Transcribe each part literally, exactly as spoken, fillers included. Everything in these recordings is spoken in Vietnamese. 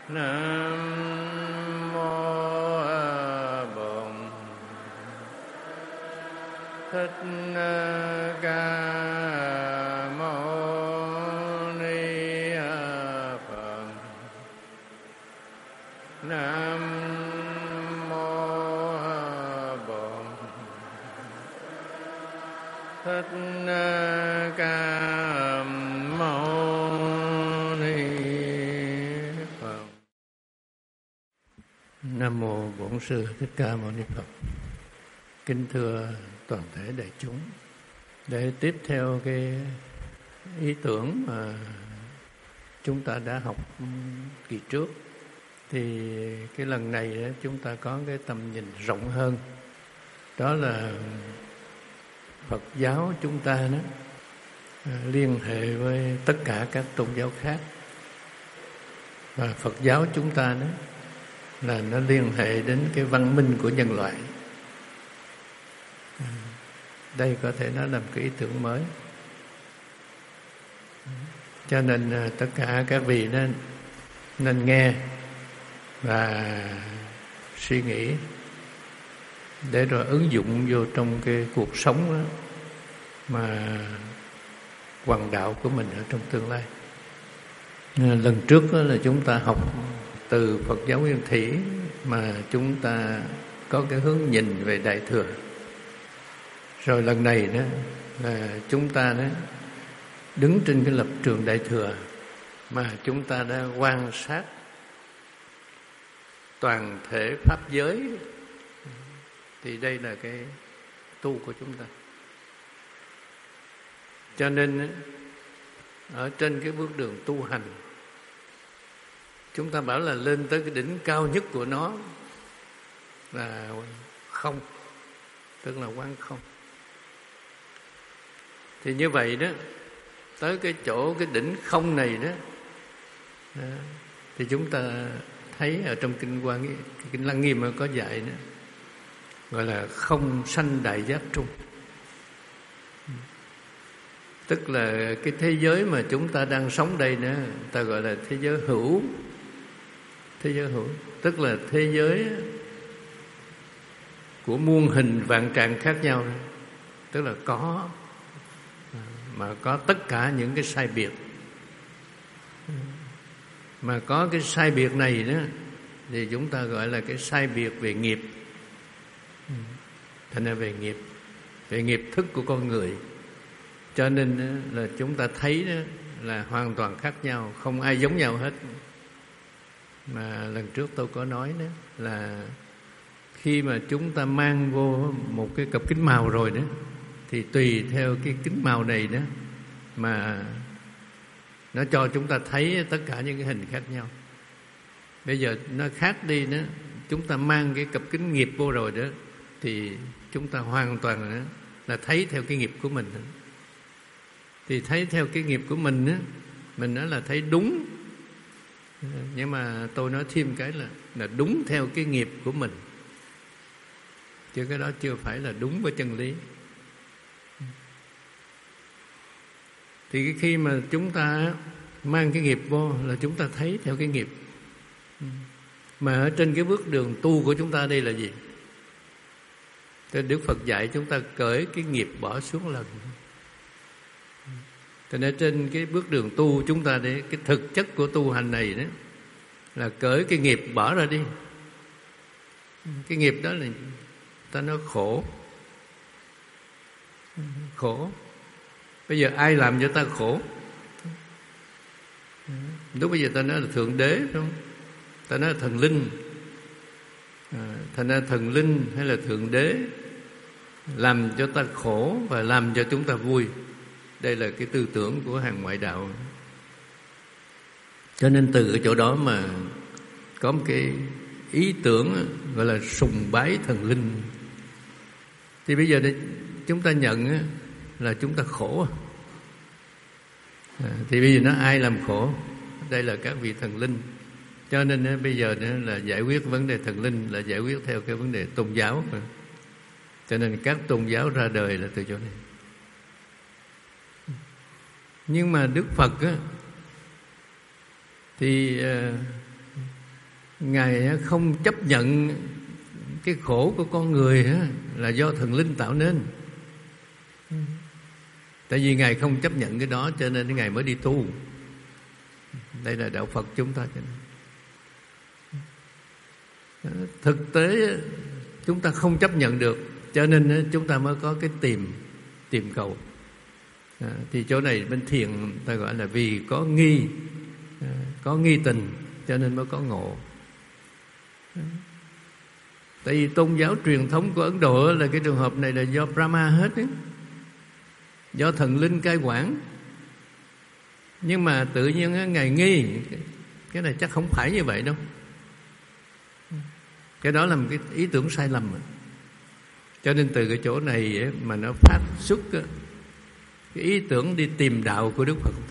Nam mô Bổn Thích Ca Mâu Ni Phật. Nam mô Bổn Thích Ca Mâu Ni Phật. Nam mô Bổn Sư Thích Ca Mâu Ni Phật. Kính thưa toàn thể đại chúng, để tiếp theo cái ý tưởng mà chúng ta đã học kỳ trước, thì cái lần này chúng ta có cái tầm nhìn rộng hơn. Đó là Phật giáo chúng ta đó liên hệ với tất cả các tôn giáo khác, và Phật giáo chúng ta đó là nó liên hệ đến cái văn minh của nhân loại. Đây có thể nói là một cái ý tưởng mới. Cho nên tất cả các vị nên nên nghe và suy nghĩ để rồi ứng dụng vô trong cái cuộc sống đó mà hoàng đạo của mình ở trong tương lai. Lần trước đó là chúng ta học từ Phật giáo Nguyên Thủy mà chúng ta có cái hướng nhìn về Đại Thừa. Rồi lần này đó là chúng ta đó đứng trên cái lập trường Đại Thừa mà chúng ta đã quan sát toàn thể pháp giới, thì đây là cái tu của chúng ta. Cho nên ở trên cái bước đường tu hành, chúng ta bảo là lên tới cái đỉnh cao nhất của nó là không, tức là quán không. Thì như vậy đó, tới cái chỗ cái đỉnh không này đó, đó thì chúng ta thấy ở trong kinh Hoa Nghiêm, kinh Lăng Nghiêm có dạy đó, gọi là không sanh đại giác trung. Tức là cái thế giới mà chúng ta đang sống đây nữa, ta gọi là thế giới hữu. Thế giới hữu tức là thế giới của muôn hình vạn trạng khác nhau, tức là có mà có tất cả những cái sai biệt. Mà có cái sai biệt này đó thì chúng ta gọi là cái sai biệt về nghiệp. Thành ra về nghiệp, về nghiệp thức của con người. Cho nên là chúng ta thấy đó là hoàn toàn khác nhau, không ai giống nhau hết. Mà lần trước tôi có nói đó là khi mà chúng ta mang vô một cái cặp kính màu rồi đó, thì tùy theo cái kính màu này đó mà nó cho chúng ta thấy tất cả những cái hình khác nhau. Bây giờ nó khác đi đó, chúng ta mang cái cặp kính nghiệp vô rồi đó, thì chúng ta hoàn toàn đó là thấy theo cái nghiệp của mình đó. Thì thấy theo cái nghiệp của mình đó, mình nói là thấy đúng. Nhưng mà tôi nói thêm cái là là đúng theo cái nghiệp của mình, chứ cái đó chưa phải là đúng với chân lý. Thì khi mà chúng ta mang cái nghiệp vô là chúng ta thấy theo cái nghiệp. Mà ở trên cái bước đường tu của chúng ta đây là gì? Thì Đức Phật dạy chúng ta cởi cái nghiệp bỏ xuống lần. Cho nên trên cái bước đường tu chúng ta đấy, cái thực chất của tu hành này đó là cởi cái nghiệp bỏ ra đi. Cái nghiệp đó là ta nói khổ. Khổ. Bây giờ ai làm cho ta khổ? Lúc bây giờ ta nói là Thượng Đế, đúng không? Ta nói là thần linh. À, thành ra thần linh hay là Thượng Đế làm cho ta khổ và làm cho chúng ta vui. Đây là cái tư tưởng của hàng ngoại đạo. Cho nên từ cái chỗ đó mà có một cái ý tưởng gọi là sùng bái thần linh. Thì bây giờ chúng ta nhận là chúng ta khổ. À, thì bây giờ nó ai làm khổ? Đây là các vị thần linh. Cho nên bây giờ là giải quyết vấn đề thần linh là giải quyết theo cái vấn đề tôn giáo. Cho nên các tôn giáo ra đời là từ chỗ này. Nhưng mà Đức Phật á, thì Ngài không chấp nhận cái khổ của con người là do thần linh tạo nên. Tại vì Ngài không chấp nhận cái đó cho nên Ngài mới đi tu. Đây là đạo Phật chúng ta. Thực tế chúng ta không chấp nhận được, cho nên chúng ta mới có cái tìm tìm cầu. À, thì chỗ này bên thiền ta gọi là vì có nghi, à, có nghi tình cho nên mới có ngộ. À, tại vì tôn giáo truyền thống của Ấn Độ là cái trường hợp này là do Brahma hết ấy, do thần linh cai quản. Nhưng mà tự nhiên Ngài nghi cái này chắc không phải như vậy đâu. Cái đó là một cái ý tưởng sai lầm. Cho nên từ cái chỗ này mà nó phát xuất cái ý tưởng đi tìm đạo của Đức Phật ta,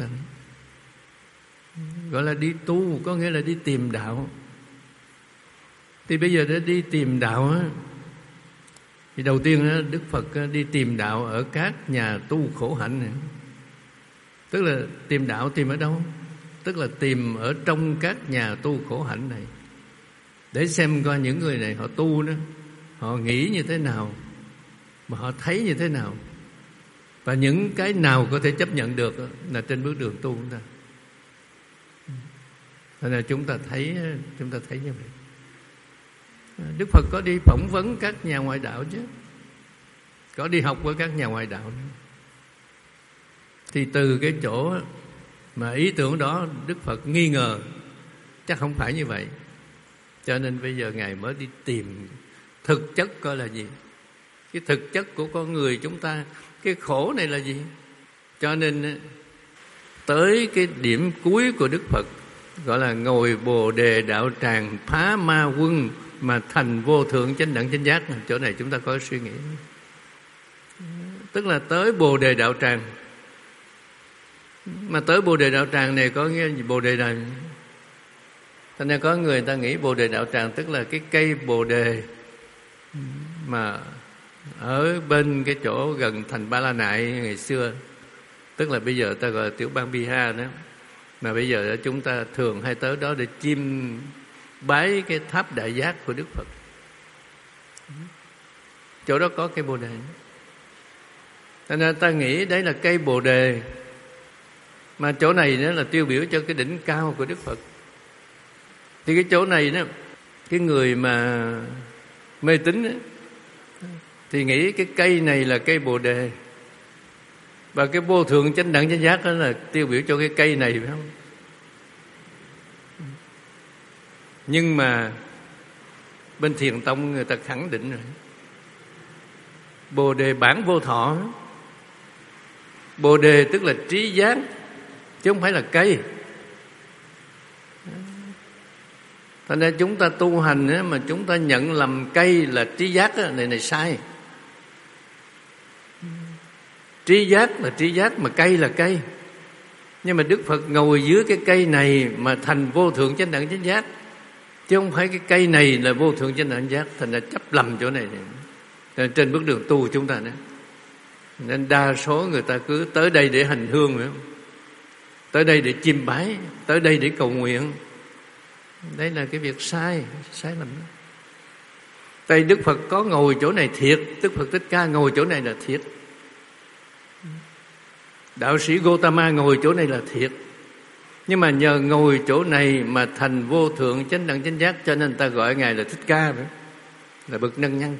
gọi là đi tu, có nghĩa là đi tìm đạo. Thì bây giờ để đi tìm đạo á, thì đầu tiên á, Đức Phật đi tìm đạo ở các nhà tu khổ hạnh này. Tức là tìm đạo tìm ở đâu? Tức là tìm ở trong các nhà tu khổ hạnh này, để xem coi những người này họ tu đó, họ nghĩ như thế nào, mà họ thấy như thế nào, và những cái nào có thể chấp nhận được là trên bước đường tu chúng ta. Nên là chúng ta thấy chúng ta thấy như vậy. Đức Phật có đi phỏng vấn các nhà ngoại đạo chứ, có đi học với các nhà ngoại đạo nữa. Thì từ cái chỗ mà ý tưởng đó Đức Phật nghi ngờ chắc không phải như vậy, cho nên bây giờ Ngài mới đi tìm thực chất coi là gì. Cái thực chất của con người chúng ta, cái khổ này là gì. Cho nên tới cái điểm cuối của Đức Phật gọi là ngồi Bồ Đề đạo tràng, phá ma quân mà thành vô thượng chánh đẳng chánh giác. Chỗ này chúng ta có suy nghĩ. Tức là tới Bồ Đề đạo tràng. Mà tới Bồ Đề đạo tràng này có nghĩa gì? Bồ Đề này, thành ra có người ta nghĩ Bồ Đề đạo tràng tức là cái cây Bồ Đề mà ở bên cái chỗ gần thành Ba La Nại ngày xưa, tức là bây giờ ta gọi là tiểu bang Bihar đó, mà bây giờ chúng ta thường hay tới đó để chiêm bái cái tháp đại giác của Đức Phật. Chỗ đó có cây Bồ Đề, thành ra ta nghĩ đấy là cây Bồ Đề. Mà chỗ này nữa là tiêu biểu cho cái đỉnh cao của Đức Phật. Thì cái chỗ này đó, cái người mà mê tín đó, thì nghĩ cái cây này là cây Bồ Đề, và cái vô thượng chánh đẳng chánh giác đó là tiêu biểu cho cái cây này, phải không? Nhưng mà bên Thiền Tông người ta khẳng định rồi, Bồ Đề bản vô thọ. Bồ Đề tức là trí giác, chứ không phải là cây. Thành ra chúng ta tu hành á, mà chúng ta nhận lầm cây là trí giác á, này này sai. Trí giác là trí giác, mà cây là cây. Nhưng mà Đức Phật ngồi dưới cái cây này mà thành vô thượng chánh đẳng chánh giác, chứ không phải cái cây này là vô thượng chánh đẳng chánh giác. Thành ra chấp lầm chỗ này, này. Trên bước đường tu chúng ta nữa. Nên đa số người ta cứ tới đây để hành hương, phải không? Tới đây để chiêm bái, tới đây để cầu nguyện. Đây là cái việc sai, sai lầm đó. Tại Đức Phật có ngồi chỗ này thiệt, Đức Phật Thích Ca ngồi chỗ này là thiệt, đạo sĩ Gotama ngồi chỗ này là thiệt. Nhưng mà nhờ ngồi chỗ này mà thành vô thượng chánh đẳng chánh giác, cho nên ta gọi Ngài là Thích Ca nữa, là bậc nâng nhân.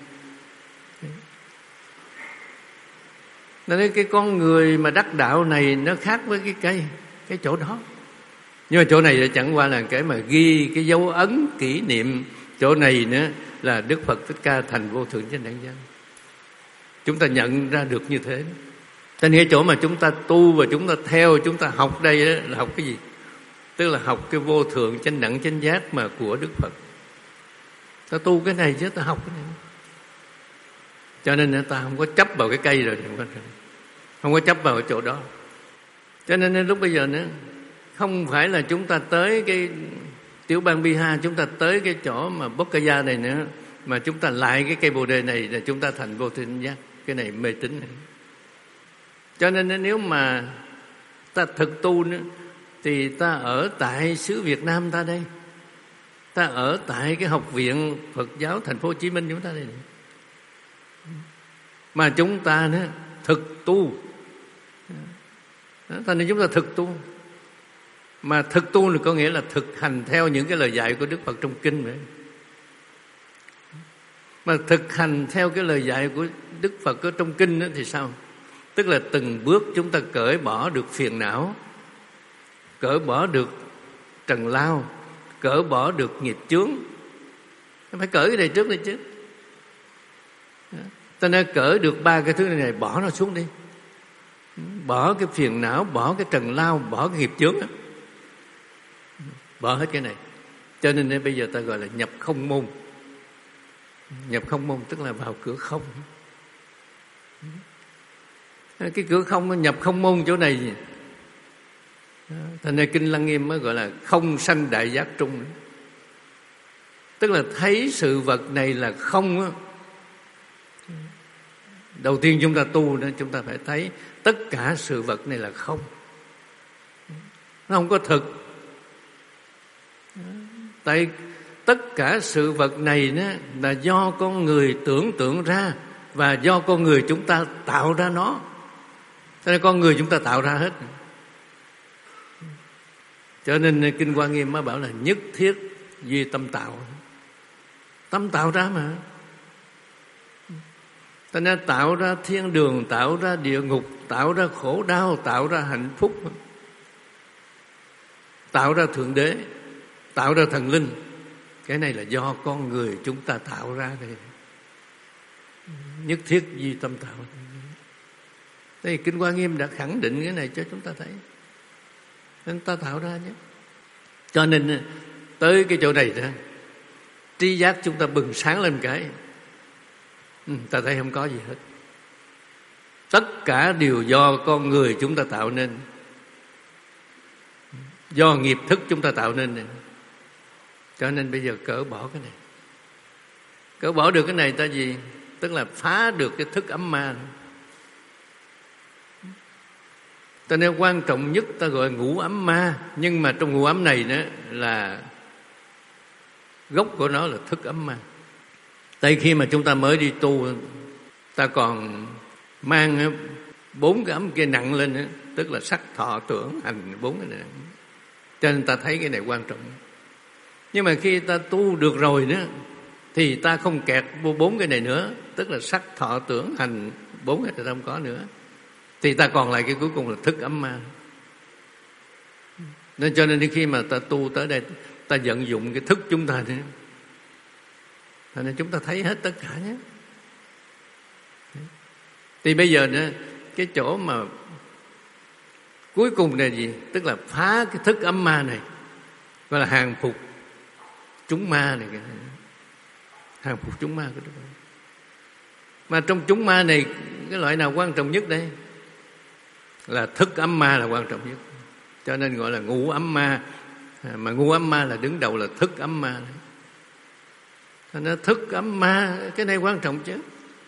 Nên cái con người mà đắc đạo này nó khác với cái cây, cái chỗ đó. Nhưng mà chỗ này là chẳng qua là cái mà ghi cái dấu ấn kỷ niệm. Chỗ này nữa là Đức Phật Thích Ca thành vô thượng chánh đẳng giác. Chúng ta nhận ra được như thế. Cho nên cái chỗ mà chúng ta tu và chúng ta theo, chúng ta học đây là học cái gì? Tức là học cái vô thượng chánh đẳng chánh giác mà của Đức Phật. Ta tu cái này chứ ta học cái này. Cho nên ta không có chấp vào cái cây rồi, không có chấp vào cái chỗ đó. Cho nên lúc bây giờ nữa, không phải là chúng ta tới cái tiểu bang Bihar, chúng ta tới cái chỗ mà Bodhgaya này nữa, mà chúng ta lại cái cây Bồ Đề này là chúng ta thành vô thượng giác. Cái này mê tín này. Cho nên nếu mà ta thực tu nữa, thì ta ở tại xứ Việt Nam ta đây, Ta ở tại cái học viện Phật giáo Thành phố Hồ Chí Minh chúng ta đây này. Mà chúng ta nữa thực tu. Cho nên chúng ta thực tu. Mà thực tu là có nghĩa là thực hành theo những cái lời dạy của Đức Phật trong kinh vậy. Mà thực hành theo cái lời dạy của Đức Phật ở trong kinh đó thì sao? Tức là từng bước chúng ta cởi bỏ được phiền não, cởi bỏ được trần lao, cởi bỏ được nghiệp chướng. Phải cởi cái này trước đi chứ. Ta nên cởi được ba cái thứ này, bỏ nó xuống đi. Bỏ cái phiền não, bỏ cái trần lao, bỏ cái nghiệp chướng. Bỏ hết cái này. Cho nên bây giờ ta gọi là nhập không môn. Nhập không môn tức là vào cửa không. Cái cửa không nó nhập không môn chỗ này gì? Thành ra Kinh Lăng Nghiêm mới gọi là không sanh đại giác trung. Tức là thấy sự vật này là không á. Đầu tiên chúng ta tu đó, chúng ta phải thấy tất cả sự vật này là không. Nó không có thực. Tại tất cả sự vật này đó là do con người tưởng tượng ra và do con người chúng ta tạo ra nó. Cho nên con người chúng ta tạo ra hết. Cho nên Kinh Hoa Nghiêm mới bảo là nhất thiết duy tâm tạo. Tâm tạo ra mà. Cho nên tạo ra thiên đường, tạo ra địa ngục, tạo ra khổ đau, tạo ra hạnh phúc, tạo ra Thượng Đế, tạo ra thần linh. Cái này là do con người chúng ta tạo ra đây. Nhất thiết duy tâm tạo. Đây Kinh Hoa Nghiêm đã khẳng định cái này cho chúng ta thấy. Nên ta tạo ra nhé. Cho nên tới cái chỗ này đó, tri giác chúng ta bừng sáng lên cái, ừ, ta thấy không có gì hết. Tất cả đều do con người chúng ta tạo nên, do nghiệp thức chúng ta tạo nên này. Cho nên bây giờ cỡ bỏ cái này. Cỡ bỏ được cái này ta gì? Tức là phá được cái thức ấm ma. Cho nên quan trọng nhất ta gọi ngũ ấm ma. Nhưng mà trong ngũ ấm này nữa là gốc của nó là thức ấm ma. Tại khi mà chúng ta mới đi tu, ta còn mang bốn cái ấm kia nặng lên, tức là sắc thọ tưởng hành, bốn cái này nặng. Cho nên ta thấy cái này quan trọng. Nhưng mà khi ta tu được rồi nữa thì ta không kẹt vô bốn cái này nữa, tức là sắc thọ tưởng hành, bốn cái này ta không có nữa. Thì ta còn lại cái cuối cùng là thức ấm ma. Nên cho nên khi mà ta tu tới đây, ta vận dụng cái thức chúng ta nữa, cho nên chúng ta thấy hết tất cả nhé. Thì bây giờ nữa, cái chỗ mà cuối cùng là gì? Tức là phá cái thức ấm ma này, gọi là hàng phục chúng ma này. Hàng phục chúng ma của Đức Phật. Mà trong chúng ma này, cái loại nào quan trọng nhất đây? Là thức ấm ma là quan trọng nhất. Cho nên gọi là ngũ ấm ma. Mà ngũ ấm ma là đứng đầu là thức ấm ma. Cho nên thức ấm ma, cái này quan trọng chứ.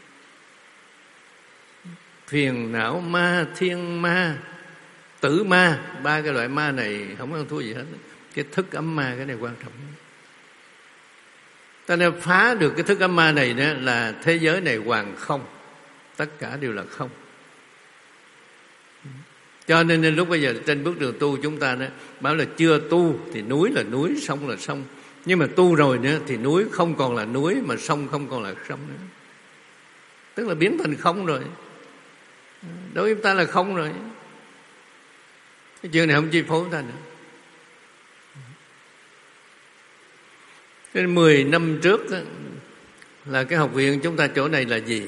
Phiền não ma, thiên ma, tử ma, ba cái loại ma này không có thua gì hết. Cái thức ấm ma cái này quan trọng. Ta nên phá được cái thức ấm ma này nữa là thế giới này hoàn không. Tất cả đều là không. Cho nên, nên lúc bây giờ trên bước đường tu chúng ta đó, bảo là chưa tu thì núi là núi, sông là sông. Nhưng mà tu rồi nữa thì núi không còn là núi, mà sông không còn là sông nữa. Tức là biến thành không rồi. Đối với chúng ta là không rồi. Cái chuyện này không chi phối ta nữa. Cái mười năm trước đó, là cái học viện chúng ta chỗ này là gì?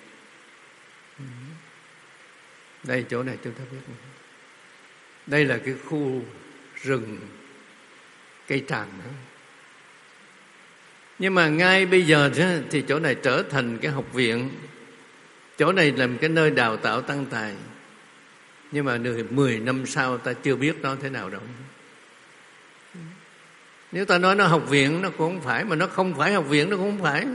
Đây chỗ này chúng ta biết. Đây là cái khu rừng cây tràm đó. Nhưng mà ngay bây giờ đó, thì chỗ này trở thành cái học viện. Chỗ này là cái nơi đào tạo tăng tài. Nhưng mà mười năm sau ta chưa biết nó thế nào đâu. Nếu ta nói nó học viện nó cũng không phải, mà nó không phải học viện nó cũng không phải.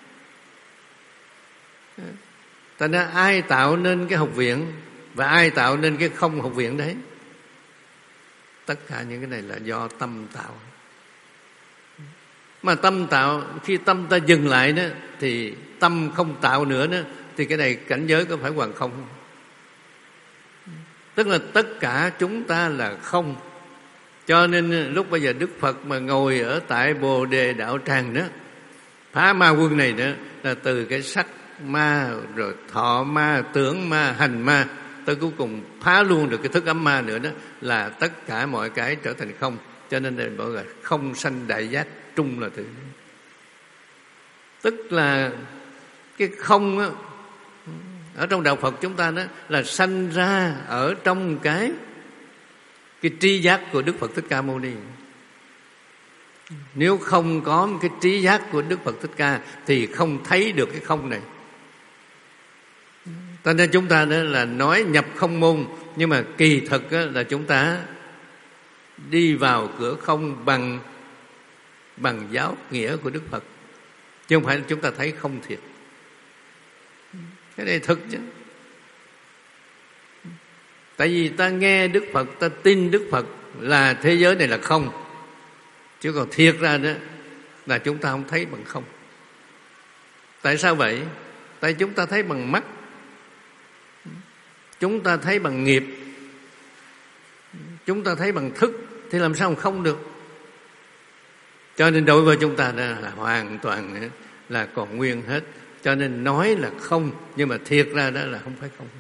Ta nói ai tạo nên cái học viện và ai tạo nên cái không học viện đấy? Tất cả những cái này là do tâm tạo. Mà tâm tạo, khi tâm ta dừng lại đó thì tâm không tạo nữa đó, thì cái này cảnh giới có phải hoàn không? Tức là tất cả chúng ta là không. Cho nên lúc bây giờ Đức Phật mà ngồi ở tại Bồ Đề Đạo Tràng đó, phá ma quân này đó, là từ cái sắc ma, rồi thọ ma, tưởng ma, hành ma, tới cuối cùng phá luôn được cái thức ấm ma nữa đó, là tất cả mọi cái trở thành không. Cho nên là gọi là không sanh đại giác, trung là từ. Tức là cái không á, ở trong đạo Phật chúng ta đó là sanh ra ở trong cái cái trí giác của Đức Phật Thích Ca Mâu Ni. Nếu không có một cái trí giác của Đức Phật Thích Ca thì không thấy được cái không này. Cho nên chúng ta đó là nói nhập không môn, nhưng mà kỳ thực là chúng ta đi vào cửa không bằng bằng giáo nghĩa của Đức Phật, chứ không phải là chúng ta thấy không thiệt. Cái này thực chứ. Tại vì ta nghe Đức Phật, ta tin Đức Phật là thế giới này là không, chứ còn thiệt ra đó là chúng ta không thấy bằng không. Tại sao vậy? Tại chúng ta thấy bằng mắt, chúng ta thấy bằng nghiệp, chúng ta thấy bằng thức, thì làm sao không được? Cho nên đối với chúng ta đó là hoàn toàn là còn nguyên hết. Cho nên nói là không, nhưng mà thiệt ra đó là không phải không.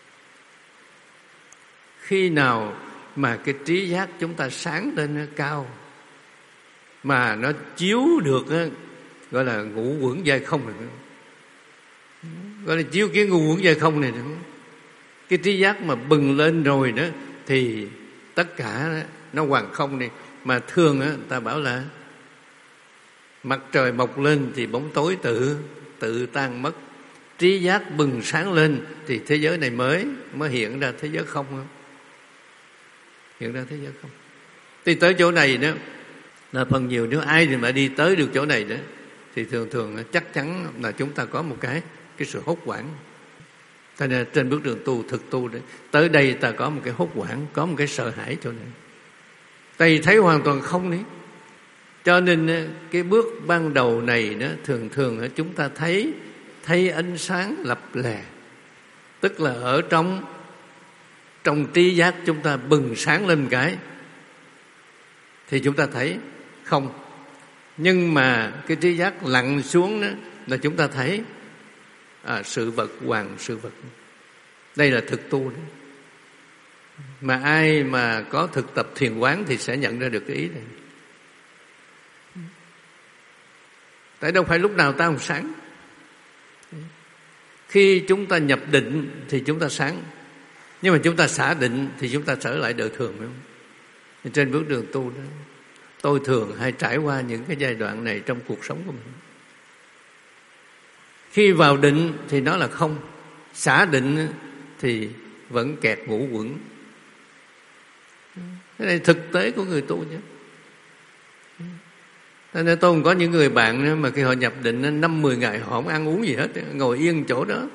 Khi nào mà cái trí giác chúng ta sáng lên nó cao, mà nó chiếu được đó, gọi là ngũ quẩn giai không này, gọi là chiếu cái ngũ quẩn giai không này nữa. Cái trí giác mà bừng lên rồi đó thì tất cả đó, nó hoàn không này. Mà thường đó, ta bảo là mặt trời mọc lên thì bóng tối tự tự tan mất. Trí giác bừng sáng lên thì thế giới này mới mới hiện ra thế giới không không? Hiện ra thế giới không. Thì tới chỗ này đó là phần nhiều, nếu ai thì mà đi tới được chỗ này đó thì thường thường chắc chắn là chúng ta có một cái cái sự hốt hoảng. Cho nên trên bước đường tu, thực tu đấy, tới đây ta có một cái hốt hoảng, có một cái sợ hãi chỗ này. Tại vì thấy hoàn toàn không đấy. Cho nên cái bước ban đầu này đó, thường thường chúng ta thấy thấy ánh sáng lập lè, tức là ở trong trong trí giác chúng ta bừng sáng lên cái thì chúng ta thấy không. Nhưng mà cái trí giác lặn xuống đó là chúng ta thấy à, sự vật hoàn sự vật. Đây là thực tu đó. Mà ai mà có thực tập thiền quán thì sẽ nhận ra được cái ý này. Tại đâu phải lúc nào ta không sáng. Khi chúng ta nhập định thì chúng ta sáng, nhưng mà chúng ta xả định thì chúng ta trở lại đời thường, phải không? Trên bước đường tu đó, tôi thường hay trải qua những cái giai đoạn này trong cuộc sống của mình. Khi vào định thì nó là không, xả định thì vẫn kẹt ngũ quẩn. Cái này thực tế của người tu chứ. Nên tôi còn có những người bạn mà khi họ nhập định năm mười ngày họ không ăn uống gì hết, ngồi yên chỗ đó.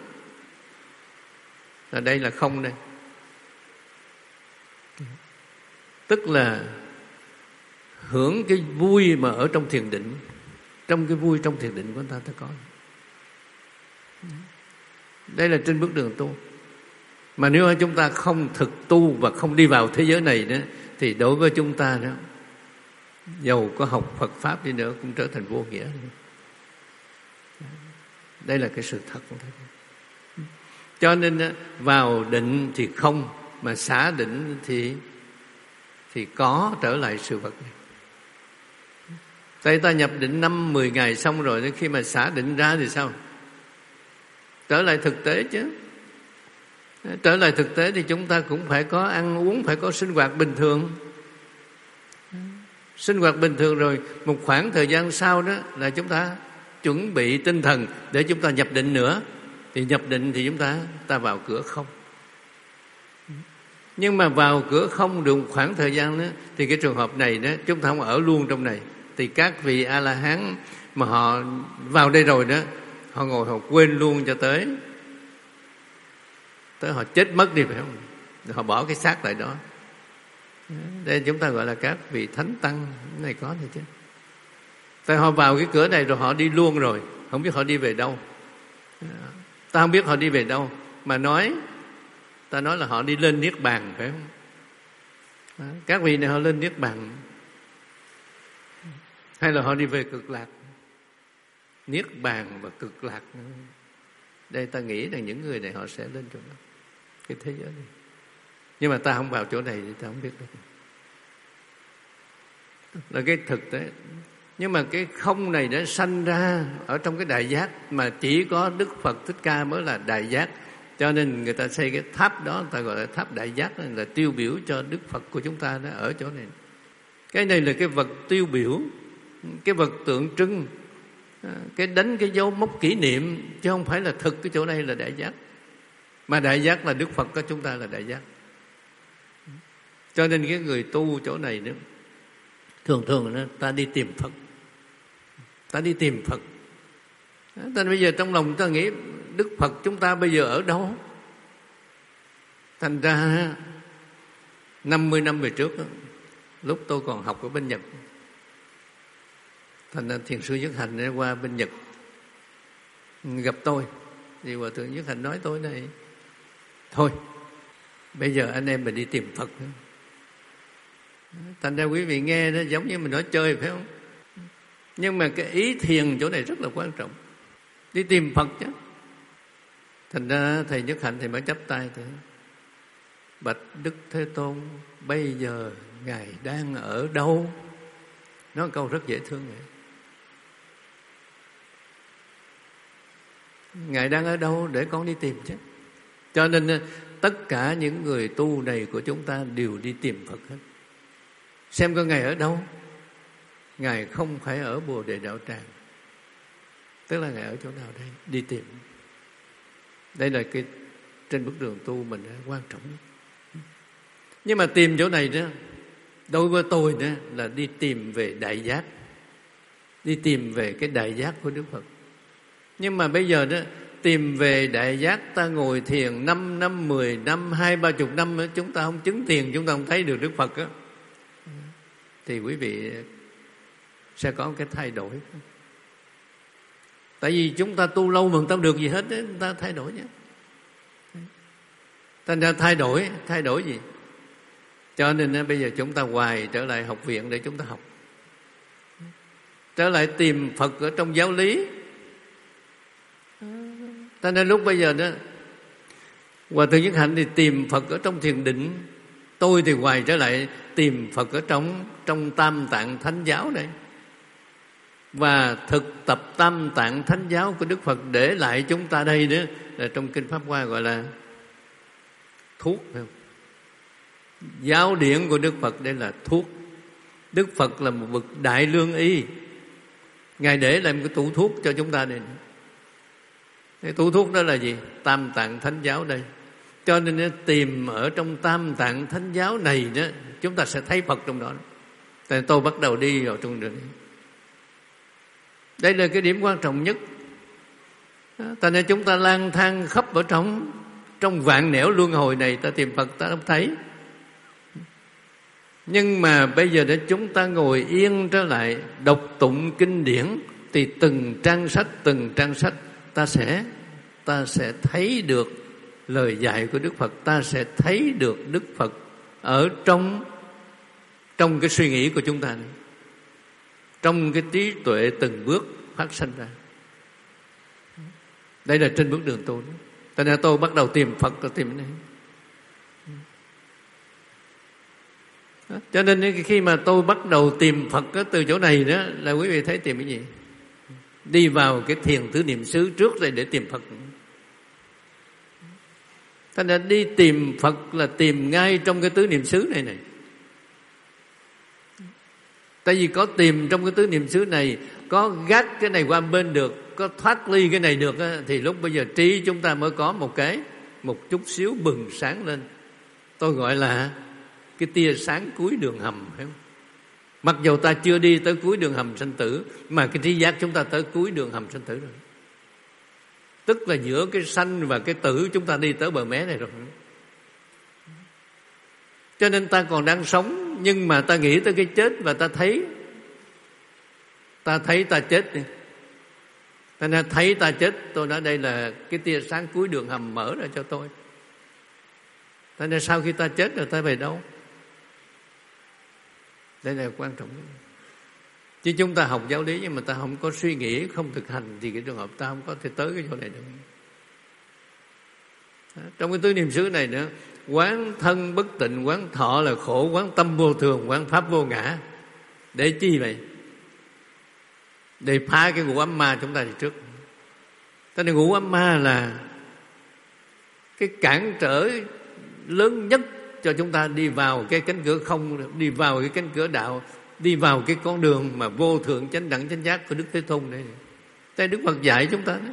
Là đây là không đây. Tức là hưởng cái vui mà ở trong thiền định. Trong cái vui trong thiền định của người ta ta có. Đây là trên bước đường tu. Mà nếu chúng ta không thực tu và không đi vào thế giới này đó, thì đối với chúng ta đó, dầu có học Phật Pháp đi nữa cũng trở thành vô nghĩa. Đây là cái sự thật của thầy. Cho nên vào định thì không, mà xả định thì thì có trở lại sự vật này. Tại ta nhập định năm mười ngày xong rồi, khi mà xả định ra thì sao? Trở lại thực tế chứ. Trở lại thực tế thì chúng ta cũng phải có ăn uống, phải có sinh hoạt bình thường. Sinh hoạt bình thường rồi, một khoảng thời gian sau đó là chúng ta chuẩn bị tinh thần để chúng ta nhập định nữa. Thì nhập định thì chúng ta ta vào cửa không. Nhưng mà vào cửa không được một khoảng thời gian đó, thì cái trường hợp này đó, chúng ta không ở luôn trong này. Thì các vị A-la-hán mà họ vào đây rồi đó, họ ngồi họ quên luôn cho tới tới họ chết mất đi, phải không? Họ bỏ cái xác lại đó. Đây chúng ta gọi là các vị thánh tăng. Cái này có thôi chứ. Tại họ vào cái cửa này rồi họ đi luôn rồi, không biết họ đi về đâu. Ta không biết họ đi về đâu, mà nói ta nói là họ đi lên niết bàn, phải không? Các vị này họ lên niết bàn, hay là họ đi về cực lạc? Niết bàn và cực lạc, đây ta nghĩ rằng những người này họ sẽ lên chỗ đó, cái thế giới này. Nhưng mà ta không vào chỗ này thì ta không biết được. Là cái thực tế. Nhưng mà cái không này đã sanh ra ở trong cái đại giác, mà chỉ có Đức Phật Thích Ca mới là đại giác. Cho nên người ta xây cái tháp đó, người ta gọi là tháp đại giác, là tiêu biểu cho Đức Phật của chúng ta đó ở chỗ này. Cái này là cái vật tiêu biểu, cái vật tượng trưng, cái đánh cái dấu mốc kỷ niệm, chứ không phải là thực cái chỗ này là đại giác. Mà đại giác là Đức Phật của chúng ta là đại giác. Cho nên cái người tu chỗ này nữa, thường thường ta đi tìm Phật, ta đi tìm Phật. Ta bây giờ trong lòng ta nghĩ Đức Phật chúng ta bây giờ ở đâu? Thành ra năm mươi năm về trước, lúc tôi còn học ở bên Nhật, thành ra Thiền sư Nhất Hạnh qua bên Nhật gặp tôi, thì Hòa thượng Nhất Hạnh nói tôi này: thôi bây giờ anh em mình đi tìm Phật. Thành ra quý vị nghe nó giống như mình nói chơi, phải không? Nhưng mà cái ý thiền chỗ này rất là quan trọng, đi tìm Phật chứ. Thành ra thầy Nhất Hạnh thì mới chắp tay thế: bạch Đức Thế Tôn, bây giờ Ngài đang ở đâu? Nói câu rất dễ thương vậy. Ngài đang ở đâu để con đi tìm chứ. Cho nên tất cả những người tu này của chúng ta đều đi tìm Phật hết. Xem coi Ngài ở đâu. Ngài không phải ở Bồ Đề Đạo Tràng, tức là Ngài ở chỗ nào đây? Đi tìm. Đây là cái trên bước đường tu mình quan trọng nhất. Nhưng mà tìm chỗ này đó, đối với tôi đó là đi tìm về đại giác, đi tìm về cái đại giác của Đức Phật. Nhưng mà bây giờ đó, tìm về đại giác, ta ngồi thiền năm năm, mười năm, hai ba chục năm, chúng ta không chứng thiền, chúng ta không thấy được Đức Phật đó, thì quý vị sẽ có cái thay đổi. Tại vì chúng ta tu lâu mà không ta được gì hết, đấy, chúng ta thay đổi nhé. Thành ra thay đổi, thay đổi gì? Cho nên bây giờ chúng ta hoài trở lại học viện để chúng ta học, trở lại tìm Phật ở trong giáo lý. Cho nên lúc bây giờ đó, Hòa thượng Nhất Hạnh thì tìm Phật ở trong thiền định, tôi thì hoài trở lại tìm Phật ở trong trong Tam Tạng Thánh Giáo đây, và thực tập Tam Tạng Thánh Giáo của Đức Phật để lại chúng ta đây nữa, là trong Kinh Pháp Hoa gọi là thuốc, phải không? Giáo điển của Đức Phật đây là thuốc. Đức Phật là một bậc đại lương y, Ngài để lại một cái tủ thuốc cho chúng ta đây. Cái tủ thuốc đó là gì? Tam Tạng Thánh Giáo đây. Cho nên tìm ở trong Tam Tạng Thánh Giáo này đó, chúng ta sẽ thấy Phật trong đó. Tại tôi bắt đầu đi vào trong đường này. Đây là cái điểm quan trọng nhất. Tại nên chúng ta lang thang khắp ở trong trong vạn nẻo luân hồi này, ta tìm Phật ta không thấy. Nhưng mà bây giờ để chúng ta ngồi yên trở lại, đọc tụng kinh điển, thì từng trang sách, từng trang sách ta sẽ ta sẽ thấy được lời dạy của Đức Phật, ta sẽ thấy được Đức Phật ở trong trong cái suy nghĩ của chúng ta này, trong cái trí tuệ từng bước phát sinh ra. Đây là trên bước đường tu. Cho nên tôi bắt đầu tìm Phật, tôi tìm cái này. Cho nên khi mà tôi bắt đầu tìm Phật từ chỗ này đó, là quý vị thấy tìm cái gì? Đi vào cái thiền tứ niệm xứ trước rồi để tìm Phật. Cho nên đi tìm Phật là tìm ngay trong cái tứ niệm xứ này này. Tại vì có tìm trong cái tứ niệm xứ này, có gác cái này qua bên được, có thoát ly cái này được, thì lúc bây giờ trí chúng ta mới có một cái một chút xíu bừng sáng lên. Tôi gọi là cái tia sáng cuối đường hầm, phải không? Mặc dù ta chưa đi tới cuối đường hầm sanh tử, mà cái trí giác chúng ta tới cuối đường hầm sanh tử rồi. Tức là giữa cái sanh và cái tử chúng ta đi tới bờ mé này rồi. Cho nên ta còn đang sống, nhưng mà ta nghĩ tới cái chết, và ta thấy Ta thấy ta chết đi. Ta nên thấy ta chết, tôi nói đây là cái tia sáng cuối đường hầm mở ra cho tôi. Ta nên sau khi ta chết rồi ta về đâu? Đây là quan trọng. Chứ chúng ta học giáo lý nhưng mà ta không có suy nghĩ, không thực hành thì cái trường hợp ta không có thể tới cái chỗ này được. Trong cái tứ niệm xứ này nữa, quán thân bất tịnh, quán thọ là khổ, quán tâm vô thường, quán pháp vô ngã. Để chi vậy? Để phá cái ngũ ấm ma chúng ta đi trước. Thế nên ngũ ấm ma là cái cản trở lớn nhất cho chúng ta đi vào cái cánh cửa không, đi vào cái cánh cửa đạo, đi vào cái con đường mà vô thượng chánh đẳng chánh giác của Đức Thế Tôn này. Đây Đức Phật dạy chúng ta đó.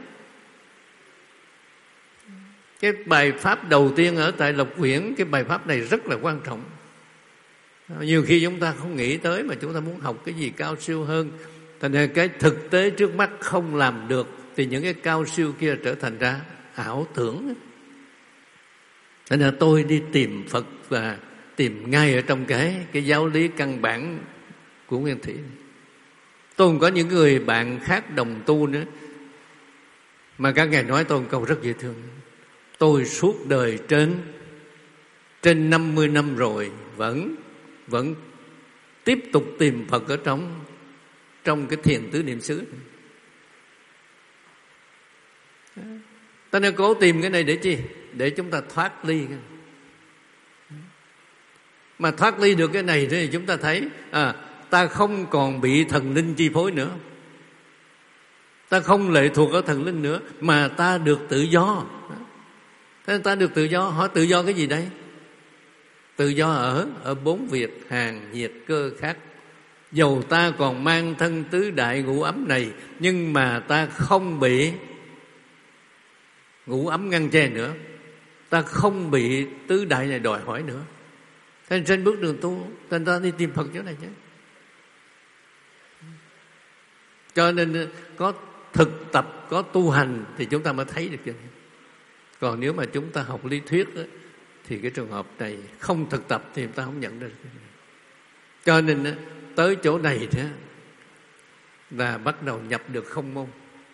Cái bài pháp đầu tiên ở tại Lộc Quyển, cái bài pháp này rất là quan trọng. Nhiều khi chúng ta không nghĩ tới mà chúng ta muốn học cái gì cao siêu hơn. Thành ra cái thực tế trước mắt không làm được thì những cái cao siêu kia trở thành ra ảo tưởng. Thành ra tôi đi tìm Phật và tìm ngay ở trong cái, cái giáo lý căn bản của Nguyên Thủy. Tôi còn có những người bạn khác đồng tu nữa mà các ngài nói tôi một câu rất dễ thương. Tôi suốt đời trên trên năm mươi năm rồi vẫn vẫn tiếp tục tìm Phật ở trong trong cái thiền tứ niệm xứ. Ta nên cố tìm cái này để chi? Để chúng ta thoát ly. Mà thoát ly được cái này thì chúng ta thấy à, ta không còn bị thần linh chi phối nữa. Ta không lệ thuộc ở thần linh nữa, mà ta được tự do. Thế nên ta được tự do. Hỏi tự do cái gì đây? Tự do ở ở bốn việc hàn nhiệt cơ khắc. Dầu ta còn mang thân tứ đại ngũ ấm này, nhưng mà ta không bị ngũ ấm ngăn che nữa. Ta không bị tứ đại này đòi hỏi nữa. Thế nên trên bước đường tu, ta đi tìm Phật chỗ này chứ. Cho nên có thực tập, có tu hành thì chúng ta mới thấy được chuyện này. Còn nếu mà chúng ta học lý thuyết đó, thì cái trường hợp này không thực tập thì chúng ta không nhận được. Cho nên tới chỗ này đó là bắt đầu nhập được không môn.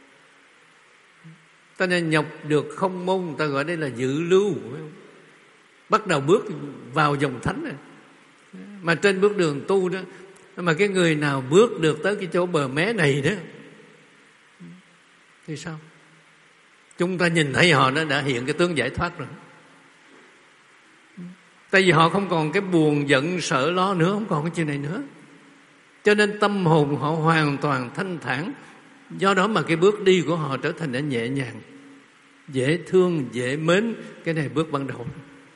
Ta nên nhập được không môn, ta gọi đây là dự lưu. Bắt đầu bước vào dòng thánh này. Mà trên bước đường tu đó, mà cái người nào bước được tới cái chỗ bờ mé này đó thì sao? Chúng ta nhìn thấy họ nó đã hiện cái tướng giải thoát rồi. Tại vì họ không còn cái buồn giận sợ lo nữa, không còn cái chuyện này nữa. Cho nên tâm hồn họ hoàn toàn thanh thản. Do đó mà cái bước đi của họ trở thành đã nhẹ nhàng, dễ thương, dễ mến. Cái này bước ban đầu.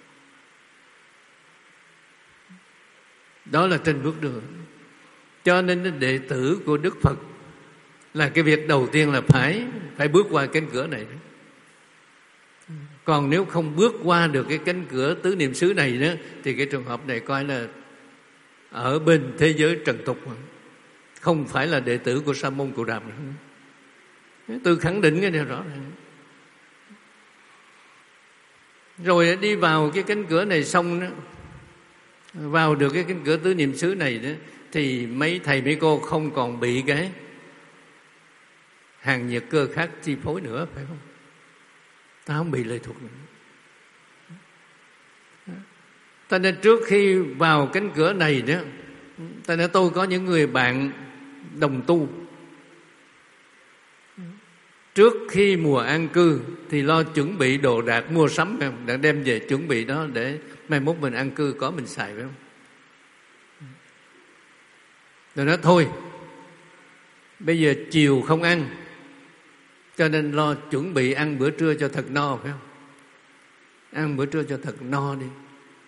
Đó là trên bước đường. Cho nên đệ tử của Đức Phật là cái việc đầu tiên là phải phải bước qua cánh cửa này. Còn nếu không bước qua được cái cánh cửa tứ niệm xứ này đó, thì cái trường hợp này coi là ở bên thế giới trần tục, không phải là đệ tử của Sa môn Cù Đàm nữa. Tôi khẳng định cái điều rõ ràng. Rồi đi vào cái cánh cửa này xong đó, vào được cái cánh cửa tứ niệm xứ này đó, thì mấy thầy mấy cô không còn bị cái hàng nhiệt cơ khắc chi phối nữa, phải không? Ta không bị lệ thuộc nữa. Ta nên trước khi vào cánh cửa này đó, ta nói tôi có những người bạn đồng tu. Trước khi mùa an cư thì lo chuẩn bị đồ đạc mua sắm, đã đem về chuẩn bị đó để mai mốt mình an cư có mình xài, phải không? Rồi nói thôi, bây giờ chiều không ăn, cho nên lo chuẩn bị ăn bữa trưa cho thật no, phải không? Ăn bữa trưa cho thật no đi.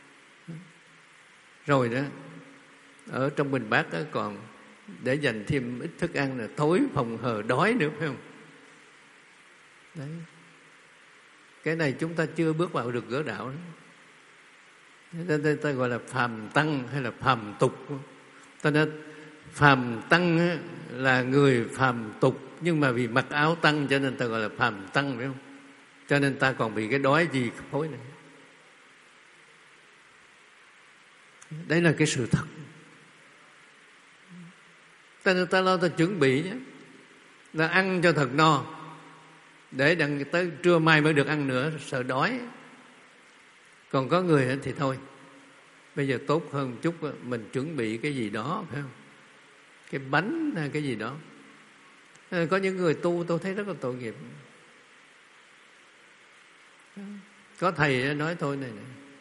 Rồi đó, ở trong bình bát đó còn để dành thêm ít thức ăn là tối phòng hờ đói nữa, phải không? Đấy. Cái này chúng ta chưa bước vào được gỡ đạo đó. Ta, ta, ta gọi là phàm tăng hay là phàm tục. Ta nói phàm tăng là người phàm tục, nhưng mà vì mặc áo tăng cho nên ta gọi là phàm tăng, phải không? Cho nên ta còn bị cái đói gì phối này. Đấy là cái sự thật. Ta ta lo ta chuẩn bị chứ, là ăn cho thật no, để đằng tới trưa mai mới được ăn nữa, sợ đói. Còn có người thì thôi, bây giờ tốt hơn một chút mình chuẩn bị cái gì đó, phải không? Cái bánh hay cái gì đó. Có những người tu tôi thấy rất là tội nghiệp. Có thầy nói tôi này, này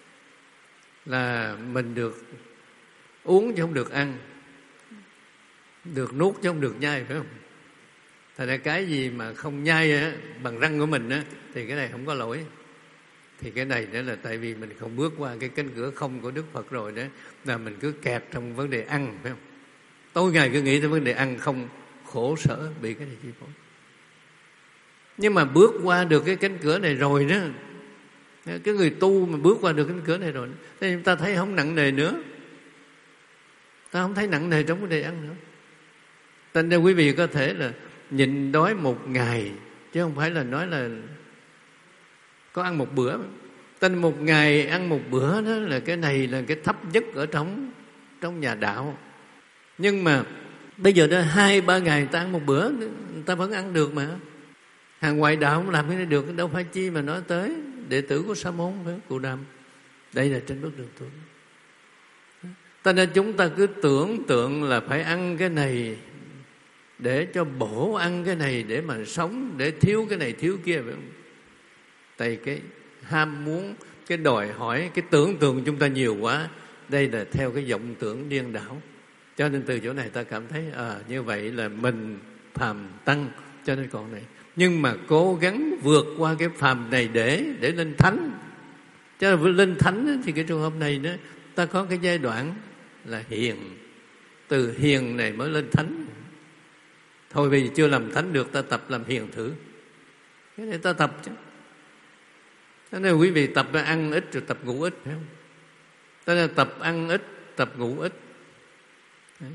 là mình được uống chứ không được ăn, được nuốt chứ không được nhai, phải không? Thật ra cái gì mà không nhai á, bằng răng của mình á, thì cái này không có lỗi. Thì cái này đó là tại vì mình không bước qua cái cánh cửa không của Đức Phật rồi đó, là mình cứ kẹt trong vấn đề ăn, phải không? Tối ngày cứ nghĩ tới vấn đề ăn không, khổ sở bị cái này chi phối. Nhưng mà bước qua được cái cánh cửa này rồi đó, cái người tu mà bước qua được cánh cửa này rồi, thì chúng ta thấy không nặng nề nữa, ta không thấy nặng nề trong vấn đề ăn nữa. Thành ra quý vị có thể là nhịn đói một ngày, chứ không phải là nói là có ăn một bữa. Thành một ngày ăn một bữa đó là cái này là cái thấp nhất ở trong trong nhà đạo. Nhưng mà bây giờ đó hai ba ngày ta ăn một bữa, ta vẫn ăn được mà. Hàng ngoại đạo không làm cái này được, đâu phải chi mà nói tới đệ tử của Sa môn, phải Cụ Đàm. Đây là trên bước đường tu. Cho nên chúng ta cứ tưởng tượng là phải ăn cái này để cho bổ, ăn cái này để mà sống, để thiếu cái này thiếu kia, phải không? Tại cái ham muốn, cái đòi hỏi, cái tưởng tượng chúng ta nhiều quá. Đây là theo cái vọng tưởng điên đảo. Cho nên từ chỗ này ta cảm thấy à, như vậy là mình phàm tăng, cho nên còn này. Nhưng mà cố gắng vượt qua cái phàm này để để lên thánh. Cho nên lên thánh thì cái trường hợp này đó, ta có cái giai đoạn là hiền. Từ hiền này mới lên thánh. Thôi vì chưa làm thánh được, ta tập làm hiền thử. Cái này ta tập chứ. Thế nên quý vị tập là ăn ít rồi tập ngủ ít, phải không? Thế nên tập ăn ít, tập ngủ ít. Đấy.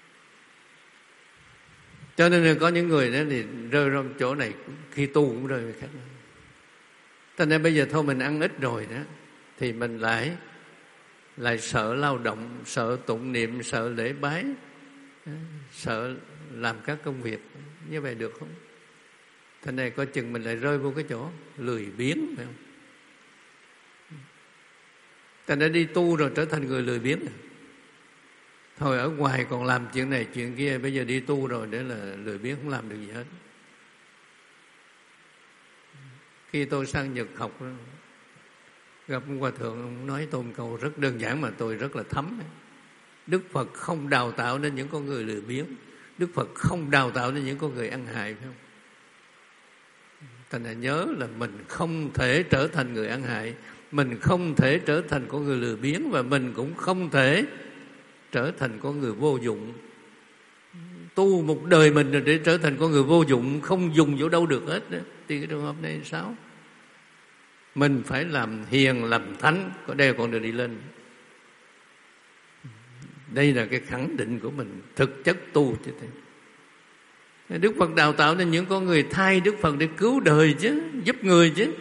Cho nên là có những người đó thì rơi ra chỗ này, khi tu cũng rơi về khác. Thế nên bây giờ thôi mình ăn ít rồi đó, thì mình lại lại sợ lao động, sợ tụng niệm, sợ lễ bái, sợ làm các công việc. Như vậy được không? Thế này có chừng mình lại rơi vô cái chỗ lười biếng, phải không? Thế nên đi tu rồi trở thành người lười biếng. Thôi ở ngoài còn làm chuyện này chuyện kia, bây giờ đi tu rồi để là lười biếng, không làm được gì hết. Khi tôi sang Nhật học, gặp ông hòa thượng, ông nói tôi một câu rất đơn giản mà tôi rất là thấm. Đức Phật không đào tạo nên những con người lười biếng, Đức Phật không đào tạo nên những con người ăn hại, phải không? Thành ra nhớ là mình không thể trở thành người ăn hại, mình không thể trở thành con người lười biếng, và mình cũng không thể trở thành con người vô dụng. Tu một đời mình để trở thành con người vô dụng, không dùng chỗ đâu được hết đó. Thì cái trường hợp này sao? Mình phải làm hiền, làm thánh, có đây còn được đi lên. Đây là cái khẳng định của mình, thực chất tu chứ thế. Đức Phật đào tạo nên những con người thay Đức Phật để cứu đời chứ, giúp người chứ.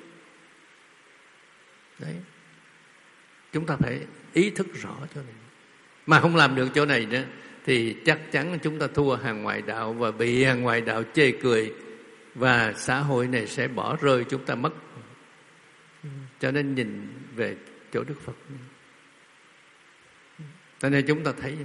Đấy. Chúng ta phải ý thức rõ chỗ này. Mà không làm được chỗ này nữa thì chắc chắn chúng ta thua hàng ngoại đạo và bị hàng ngoại đạo chê cười, và xã hội này sẽ bỏ rơi chúng ta mất. Cho nên nhìn về chỗ Đức Phật. Cho nên chúng ta thấy,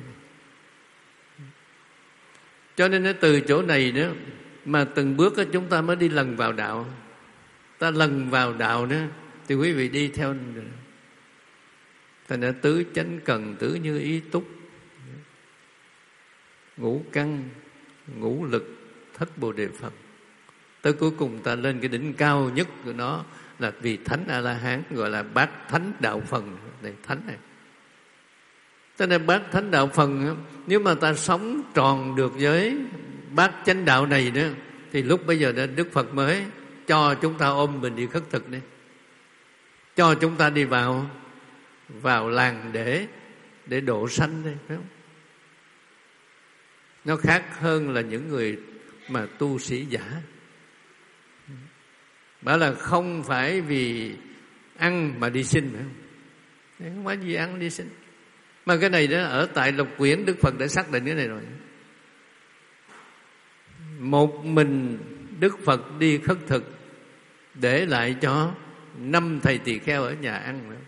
cho nên từ chỗ này đó mà từng bước đó, chúng ta mới đi lần vào đạo. Ta lần vào đạo đó thì quý vị đi theo. Thành ra tứ chánh cần, tứ như ý túc, ngũ căn, ngũ lực, thất bồ đề phần. Tới cuối cùng ta lên cái đỉnh cao nhất của nó là vì thánh A-la-hán, gọi là bát thánh đạo phần. Đây thánh này. Cho nên bát thánh đạo phần, nếu mà ta sống tròn được với bát chánh đạo này đó, thì lúc bây giờ đó Đức Phật mới cho chúng ta ôm mình đi khất thực đi, cho chúng ta đi vào vào làng để để độ sanh đây, phải không? Nó khác hơn là những người mà tu sĩ giả. Bảo là không phải vì ăn mà đi sinh, phải không? Không phải vì ăn đi sinh. Mà cái này đó ở tại Lục Quyển Đức Phật đã xác định cái này rồi. Một mình Đức Phật đi khất thực, để lại cho năm thầy tỳ kheo ở nhà ăn nữa.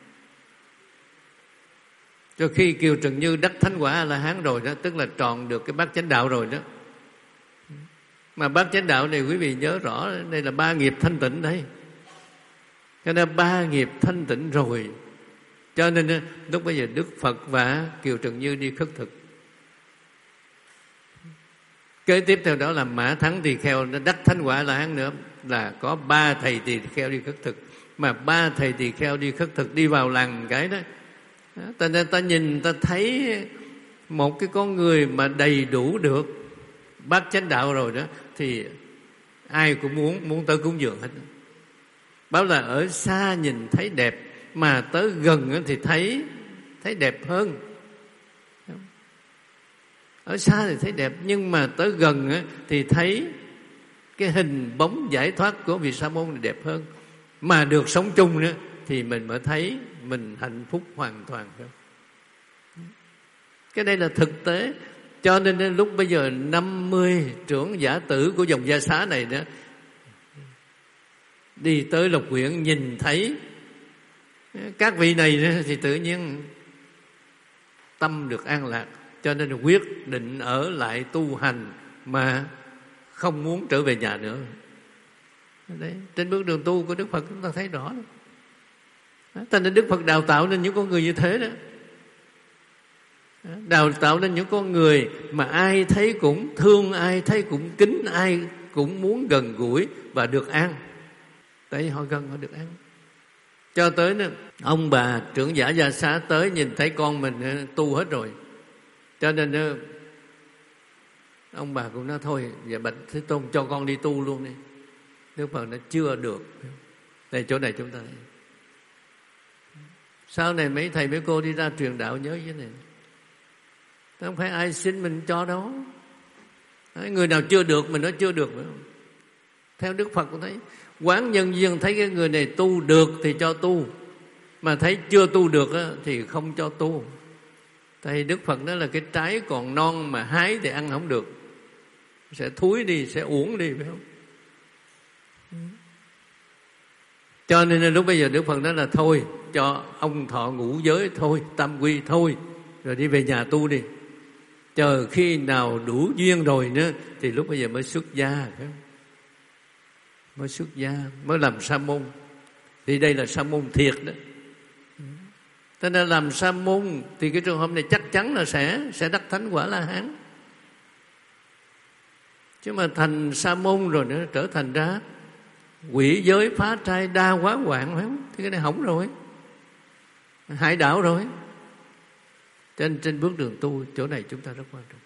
Cho khi Kiều Trần Như đắc thánh quả A-la-hán rồi đó, tức là tròn được cái bát chánh đạo rồi đó. Mà bát chánh đạo này quý vị nhớ rõ, đây là ba nghiệp thanh tịnh đấy. Cho nên ba nghiệp thanh tịnh rồi, cho nên lúc bây giờ Đức Phật và Kiều Trần Như đi khất thực. Kế tiếp theo đó là Mã Thắng tỳ kheo nó đắc thánh quả A-la-hán nữa, là có ba thầy tỳ kheo đi khất thực. Mà ba thầy tỳ kheo đi khất thực, đi vào làng cái đó, ta nên ta nhìn ta thấy một cái con người mà đầy đủ được bát chánh đạo rồi đó, thì ai cũng muốn muốn tới cúng dường hết. Bảo là ở xa nhìn thấy đẹp, mà tới gần thì thấy thấy đẹp hơn. Ở xa thì thấy đẹp, nhưng mà tới gần thì thấy cái hình bóng giải thoát của vị Sa môn này đẹp hơn. Mà được sống chung nữa thì mình mới thấy mình hạnh phúc hoàn toàn hơn. Cái đây là thực tế. Cho nên lúc bây giờ năm mươi trưởng giả tử của dòng Gia Xá này đó đi tới Lộc Huyện, nhìn thấy các vị này thì tự nhiên tâm được an lạc, cho nên quyết định ở lại tu hành mà không muốn trở về nhà nữa. Đấy, trên bước đường tu của Đức Phật chúng ta thấy rõ đó. Cho nên Đức Phật đào tạo nên những con người như thế đó. Đào tạo nên những con người mà ai thấy cũng thương, ai thấy cũng kính, ai cũng muốn gần gũi và được an. Tại vì họ gần, họ được an. Cho tới đó, ông bà trưởng giả Gia Xá tới nhìn thấy con mình tu hết rồi, cho nên ông bà cũng nói thôi, giờ bạch Thế Tôn cho con đi tu luôn đi. Đức Phật nó chưa được. Đây chỗ này chúng ta thấy. Sau này mấy thầy mấy cô đi ra truyền đạo nhớ cái này, không phải ai xin mình cho đó. Người nào chưa được mình nói chưa được nữa. Theo Đức Phật cũng thấy quán nhân duyên, thấy cái người này tu được thì cho tu, mà thấy chưa tu được thì không cho tu. Tại Đức Phật đó là cái trái còn non mà hái thì ăn không được, sẽ thúi đi, sẽ uổng đi, phải không? Cho nên lúc bây giờ Đức Phật nói là thôi, cho ông thọ ngũ giới thôi, tam quy thôi, rồi đi về nhà tu đi. Chờ khi nào đủ duyên rồi nữa thì lúc bây giờ mới xuất gia, phải không? Mới xuất gia, mới làm sa môn. Thì đây là sa môn thiệt đó. Thế nên làm sa môn thì cái trường hợp này chắc chắn là sẽ sẽ đắc thánh quả La Hán. Chứ mà thành sa môn rồi nữa trở thành ra quỷ giới phá trai đa quá hoạn, phải không? Thì cái này hỏng rồi, hại đạo rồi. Trên trên bước đường tu, chỗ này chúng ta rất quan trọng.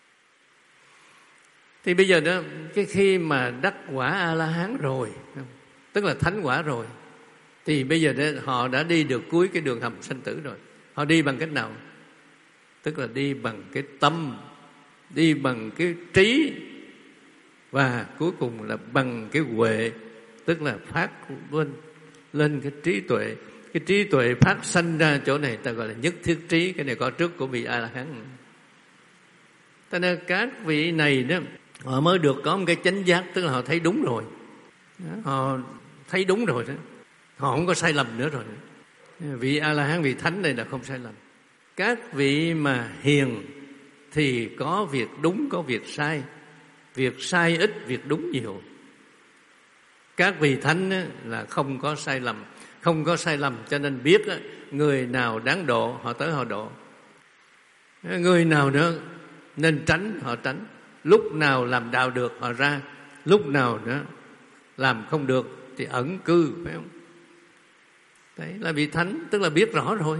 Thì bây giờ đó, cái khi mà đắc quả A-la-hán rồi, tức là thánh quả rồi, thì bây giờ đó, họ đã đi được cuối cái đường hầm sanh tử rồi. Họ đi bằng cách nào? Tức là đi bằng cái tâm, đi bằng cái trí, và cuối cùng là bằng cái huệ, tức là phát lên lên cái trí tuệ. Cái trí tuệ phát sanh ra chỗ này ta gọi là nhất thiết trí. Cái này có trước của vị A-la-hán. Cho nên các vị này đó, họ mới được có một cái chánh giác, tức là họ thấy đúng rồi. Họ thấy đúng rồi đó, họ không có sai lầm nữa rồi. Vị A-la-hán, vị thánh này là không sai lầm. Các vị mà hiền thì có việc đúng, có việc sai. Việc sai ít, việc đúng nhiều. Các vị thánh là không có sai lầm. Không có sai lầm, cho nên biết người nào đáng độ họ tới họ độ, người nào nữa nên tránh họ tránh. Lúc nào làm đạo được họ ra, lúc nào nữa làm không được thì ẩn cư, phải không? Đấy là vị thánh, tức là biết rõ rồi,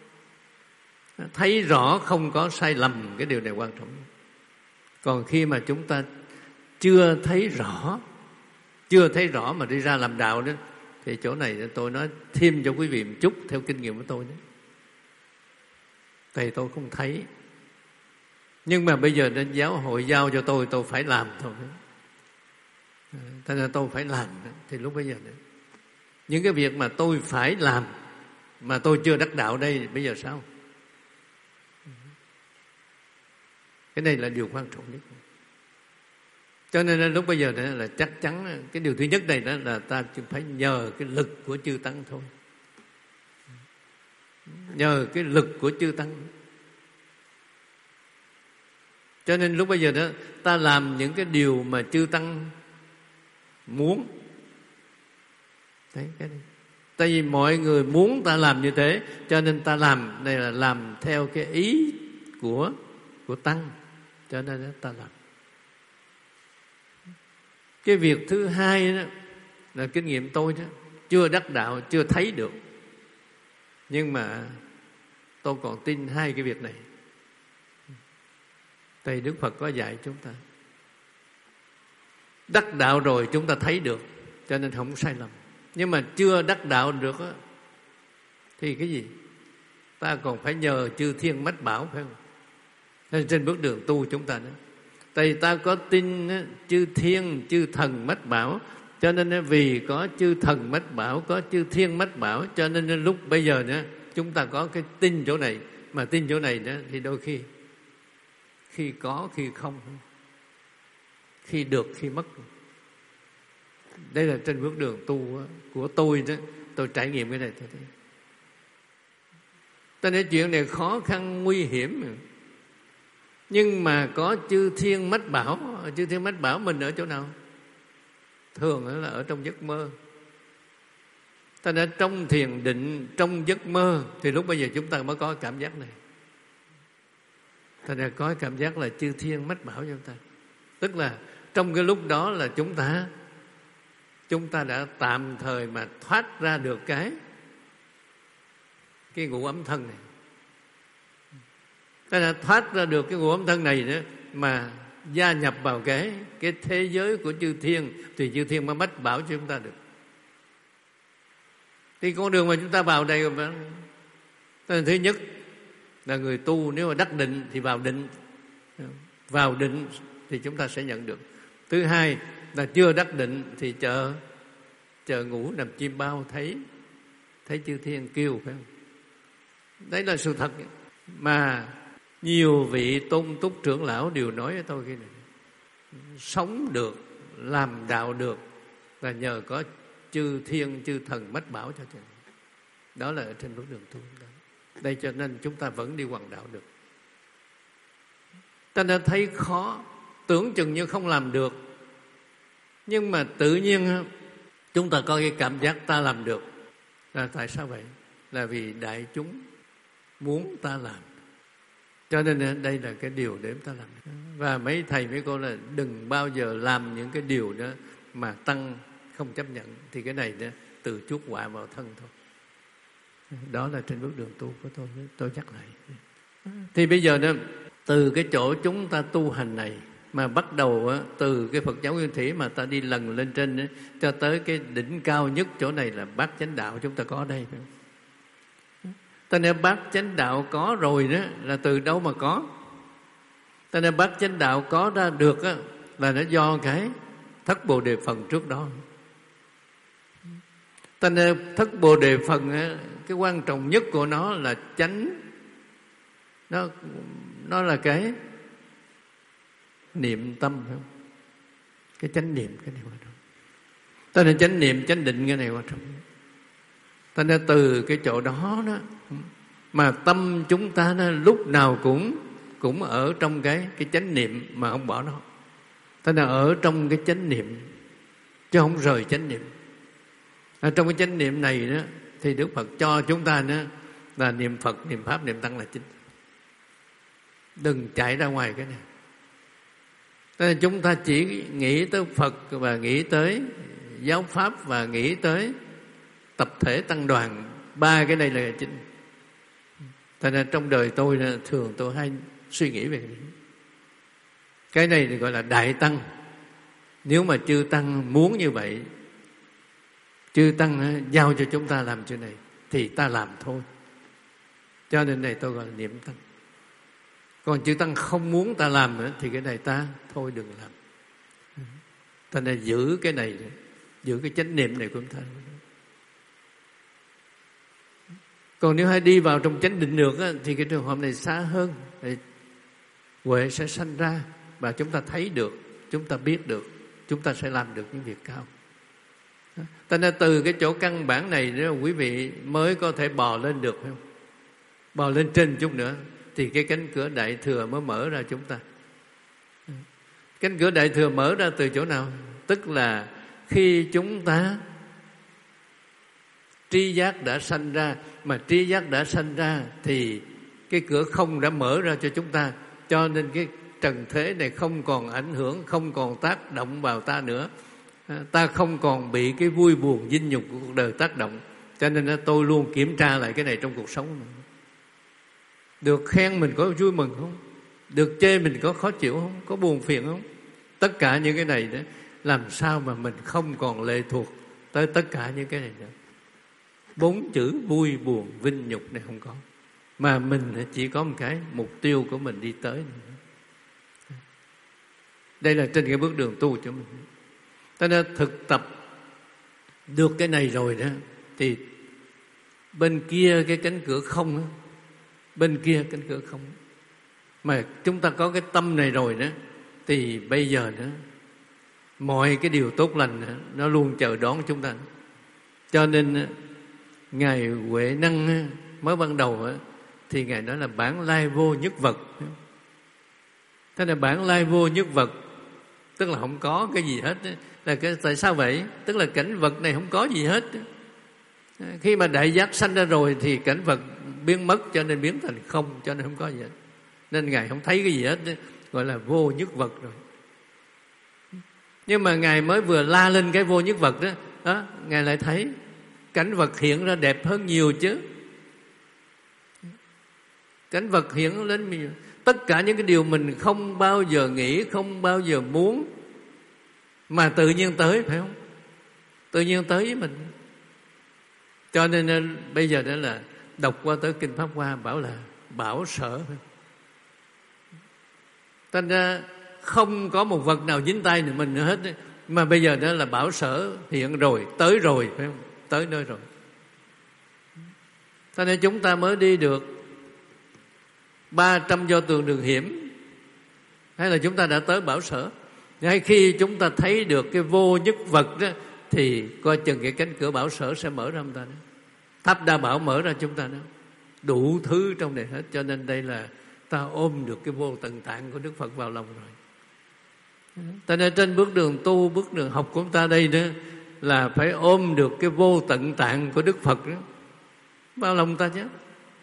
thấy rõ không có sai lầm. Cái điều này quan trọng. Còn khi mà chúng ta chưa thấy rõ, chưa thấy rõ mà đi ra làm đạo đó, thì chỗ này tôi nói thêm cho quý vị một chút theo kinh nghiệm của tôi đó. Thầy tôi không thấy, nhưng mà bây giờ nên giáo hội giao cho tôi, tôi phải làm thôi. Thế nên tôi phải làm. Thì lúc bây giờ đó, những cái việc mà tôi phải làm mà tôi chưa đắc đạo đây, bây giờ sao? Cái này là điều quan trọng nhất. Cho nên lúc bây giờ đó là chắc chắn cái điều thứ nhất này đó là ta phải nhờ cái lực của chư tăng thôi. Nhờ cái lực của chư tăng. Cho nên lúc bây giờ đó ta làm những cái điều mà chư tăng muốn. Đấy, cái này. Tại vì mọi người muốn ta làm như thế, cho nên ta làm. Đây là làm theo cái ý của của tăng, cho nên đó, ta làm. Cái việc thứ hai đó là kinh nghiệm tôi đó, chưa đắc đạo, chưa thấy được, nhưng mà tôi còn tin hai cái việc này. Tại Đức Phật có dạy chúng ta, đắc đạo rồi chúng ta thấy được, cho nên không sai lầm. Nhưng mà chưa đắc đạo được đó, thì cái gì? Ta còn phải nhờ chư thiên mách bảo, phải không? Nên trên bước đường tu chúng ta đó, tại ta có tin đó, chư thiên chư thần mách bảo, cho nên vì có chư thần mách bảo, có chư thiên mách bảo, cho nên lúc bây giờ nữa chúng ta có cái tin chỗ này. Mà tin chỗ này đó thì đôi khi khi có khi không, khi được khi mất. Đây là trên bước đường tu của tôi đó, tôi trải nghiệm cái này tôi thấy. Cho nên chuyện này khó khăn nguy hiểm, nhưng mà có chư thiên mách bảo. Chư thiên mách bảo mình ở chỗ nào? Thường là ở trong giấc mơ. Ta đã trong thiền định, trong giấc mơ, thì lúc bây giờ chúng ta mới có cảm giác này. Ta đã có cảm giác là chư thiên mách bảo cho chúng ta. Tức là trong cái lúc đó là chúng ta Chúng ta đã tạm thời mà thoát ra được cái Cái ngũ ấm thân này. Ta đã thoát ra được cái ngũ ấm thân này nữa, mà gia nhập vào cái Cái thế giới của chư thiên, thì chư thiên mới mách bảo cho chúng ta được. Thì con đường mà chúng ta vào đây, thứ nhất là người tu nếu mà đắc định thì vào định. Vào định thì chúng ta sẽ nhận được. Thứ hai là chưa đắc định thì chờ chờ ngủ nằm chim bao, thấy thấy chư thiên kêu, phải không? Đấy là sự thật. Mà nhiều vị tôn túc trưởng lão đều nói với tôi cái này: sống được, làm đạo được là nhờ có chư thiên chư thần mách bảo cho chúng. Đó là ở trên bước đường tu. Đây cho nên chúng ta vẫn đi hoàng đạo được. Ta đã thấy khó, tưởng chừng như không làm được, nhưng mà tự nhiên chúng ta có cái cảm giác ta làm được. Là tại sao vậy? Là vì đại chúng muốn ta làm, cho nên đây là cái điều để chúng ta làm. Và mấy thầy mấy cô là đừng bao giờ làm những cái điều đó mà tăng không chấp nhận, thì cái này đó tự chuốc họa vào thân thôi. Đó là trên bước đường tu của tôi, tôi nhắc lại. Thì bây giờ đó, từ cái chỗ chúng ta tu hành này mà bắt đầu á, từ cái Phật giáo Nguyên Thủy mà ta đi lần lên trên á, cho tới cái đỉnh cao nhất chỗ này là bát chánh đạo chúng ta có đây. Ta nên bát chánh đạo có rồi đó là từ đâu mà có? Ta nên bát chánh đạo có ra được á, là nó do cái thất bồ đề phần trước đó. Ta nên thất bồ đề phần á, cái quan trọng nhất của nó là chánh. Nó nó là cái niệm tâm, phải không? Cái chánh niệm, cái này quan trọng. Ta nên chánh niệm, chánh định, cái này quan trọng. Ta nên từ cái chỗ đó đó mà tâm chúng ta nó lúc nào cũng cũng ở trong cái cái chánh niệm mà không bỏ nó. Ta nên ở trong cái chánh niệm chứ không rời chánh niệm. Ở trong cái chánh niệm này đó thì Đức Phật cho chúng ta đó là niệm Phật, niệm Pháp, niệm Tăng là chính. Đừng chạy ra ngoài cái này. Nên chúng ta chỉ nghĩ tới Phật và nghĩ tới giáo Pháp và nghĩ tới tập thể tăng đoàn. Ba cái này là chính. Thành ra trong đời tôi là thường tôi hay suy nghĩ về cái này. Cái này thì gọi là đại tăng. Nếu mà chư tăng muốn như vậy, chư tăng giao cho chúng ta làm chuyện này, thì ta làm thôi. Cho nên này tôi gọi là niệm tăng. Còn chư tăng không muốn ta làm nữa, thì cái này ta thôi đừng làm. Ta nên giữ cái này, giữ cái chánh niệm này của chúng ta. Còn nếu hay đi vào trong chánh định được á, thì cái trường hợp này xa hơn. Huệ sẽ sanh ra và chúng ta thấy được chúng ta biết được, chúng ta sẽ làm được những việc cao. Cho nên từ cái chỗ căn bản này đó, quý vị mới có thể bò lên được, phải không? Bò lên trên chút nữa thì cái cánh cửa Đại Thừa mới mở ra chúng ta. Cánh cửa Đại Thừa mở ra từ chỗ nào? Tức là khi chúng ta tri giác đã sanh ra, mà tri giác đã sanh ra thì cái cửa không đã mở ra cho chúng ta, cho nên cái trần thế này không còn ảnh hưởng, không còn tác động vào ta nữa. Ta không còn bị cái vui buồn dinh nhục của cuộc đời tác động. Cho nên tôi luôn kiểm tra lại cái này trong cuộc sống này. Được khen mình có vui mừng không? Được chê mình có khó chịu không? Có buồn phiền không? Tất cả những cái này đó, làm sao mà mình không còn lệ thuộc tới tất cả những cái này nữa. Bốn chữ vui buồn vinh nhục này không có, mà mình chỉ có một cái mục tiêu của mình đi tới. Đây là trên cái bước đường tu cho mình. Cho nên thực tập được cái này rồi đó, thì bên kia cái cánh cửa không đó, bên kia cánh cửa không, mà chúng ta có cái tâm này rồi đó, thì bây giờ đó mọi cái điều tốt lành đó, nó luôn chờ đón chúng ta. Cho nên Ngài Huệ Năng mới ban đầu đó, thì Ngài nói là bản lai vô nhất vật. Thế là bản lai vô nhất vật, tức là không có cái gì hết. Là cái, tại sao vậy? Tức là cảnh vật này không có gì hết. Khi mà đại giác sanh ra rồi thì cảnh vật biến mất, cho nên biến thành không, cho nên không có gì hết. Nên Ngài không thấy cái gì hết, gọi là vô nhất vật rồi. Nhưng mà Ngài mới vừa la lên cái vô nhất vật đó, đó Ngài lại thấy cảnh vật hiện ra đẹp hơn nhiều chứ. Cảnh vật hiện lên nhiều. Tất cả những cái điều mình không bao giờ nghĩ, không bao giờ muốn, mà tự nhiên tới, phải không? Tự nhiên tới với mình. Cho nên bây giờ đó là đọc qua tới Kinh Pháp Hoa bảo là bảo sở. Thành ra không có một vật nào dính tay mình nữa hết, mà bây giờ đó là bảo sở hiện rồi, tới rồi, phải không? Tới nơi rồi. Cho nên chúng ta mới đi được ba trăm do tường đường hiểm, hay là chúng ta đã tới bảo sở. Ngay khi chúng ta thấy được cái vô nhất vật đó, thì coi chừng cái cánh cửa bảo sở sẽ mở ra chúng ta đó. Tháp Đa Bảo mở ra chúng ta đó. Đủ thứ trong này hết. Cho nên đây là ta ôm được cái vô tận tạng của Đức Phật vào lòng rồi. Cho nên trên bước đường tu, bước đường học của chúng ta đây đó, là phải ôm được cái vô tận tạng của Đức Phật đó vào lòng ta chứ.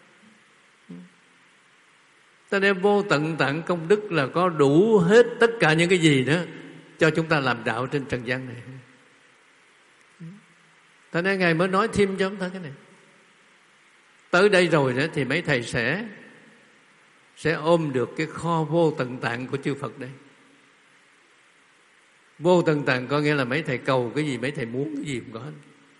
Ta đem vô tận tạng công đức là có đủ hết tất cả những cái gì đó cho chúng ta làm đạo trên trần gian này. Cho nên Ngài mới nói thêm cho chúng ta cái này. Tới đây rồi đó thì mấy thầy sẽ sẽ ôm được cái kho vô tận tạng của chư Phật đây. Vô tận tạng có nghĩa là mấy thầy cầu cái gì, mấy thầy muốn cái gì cũng có.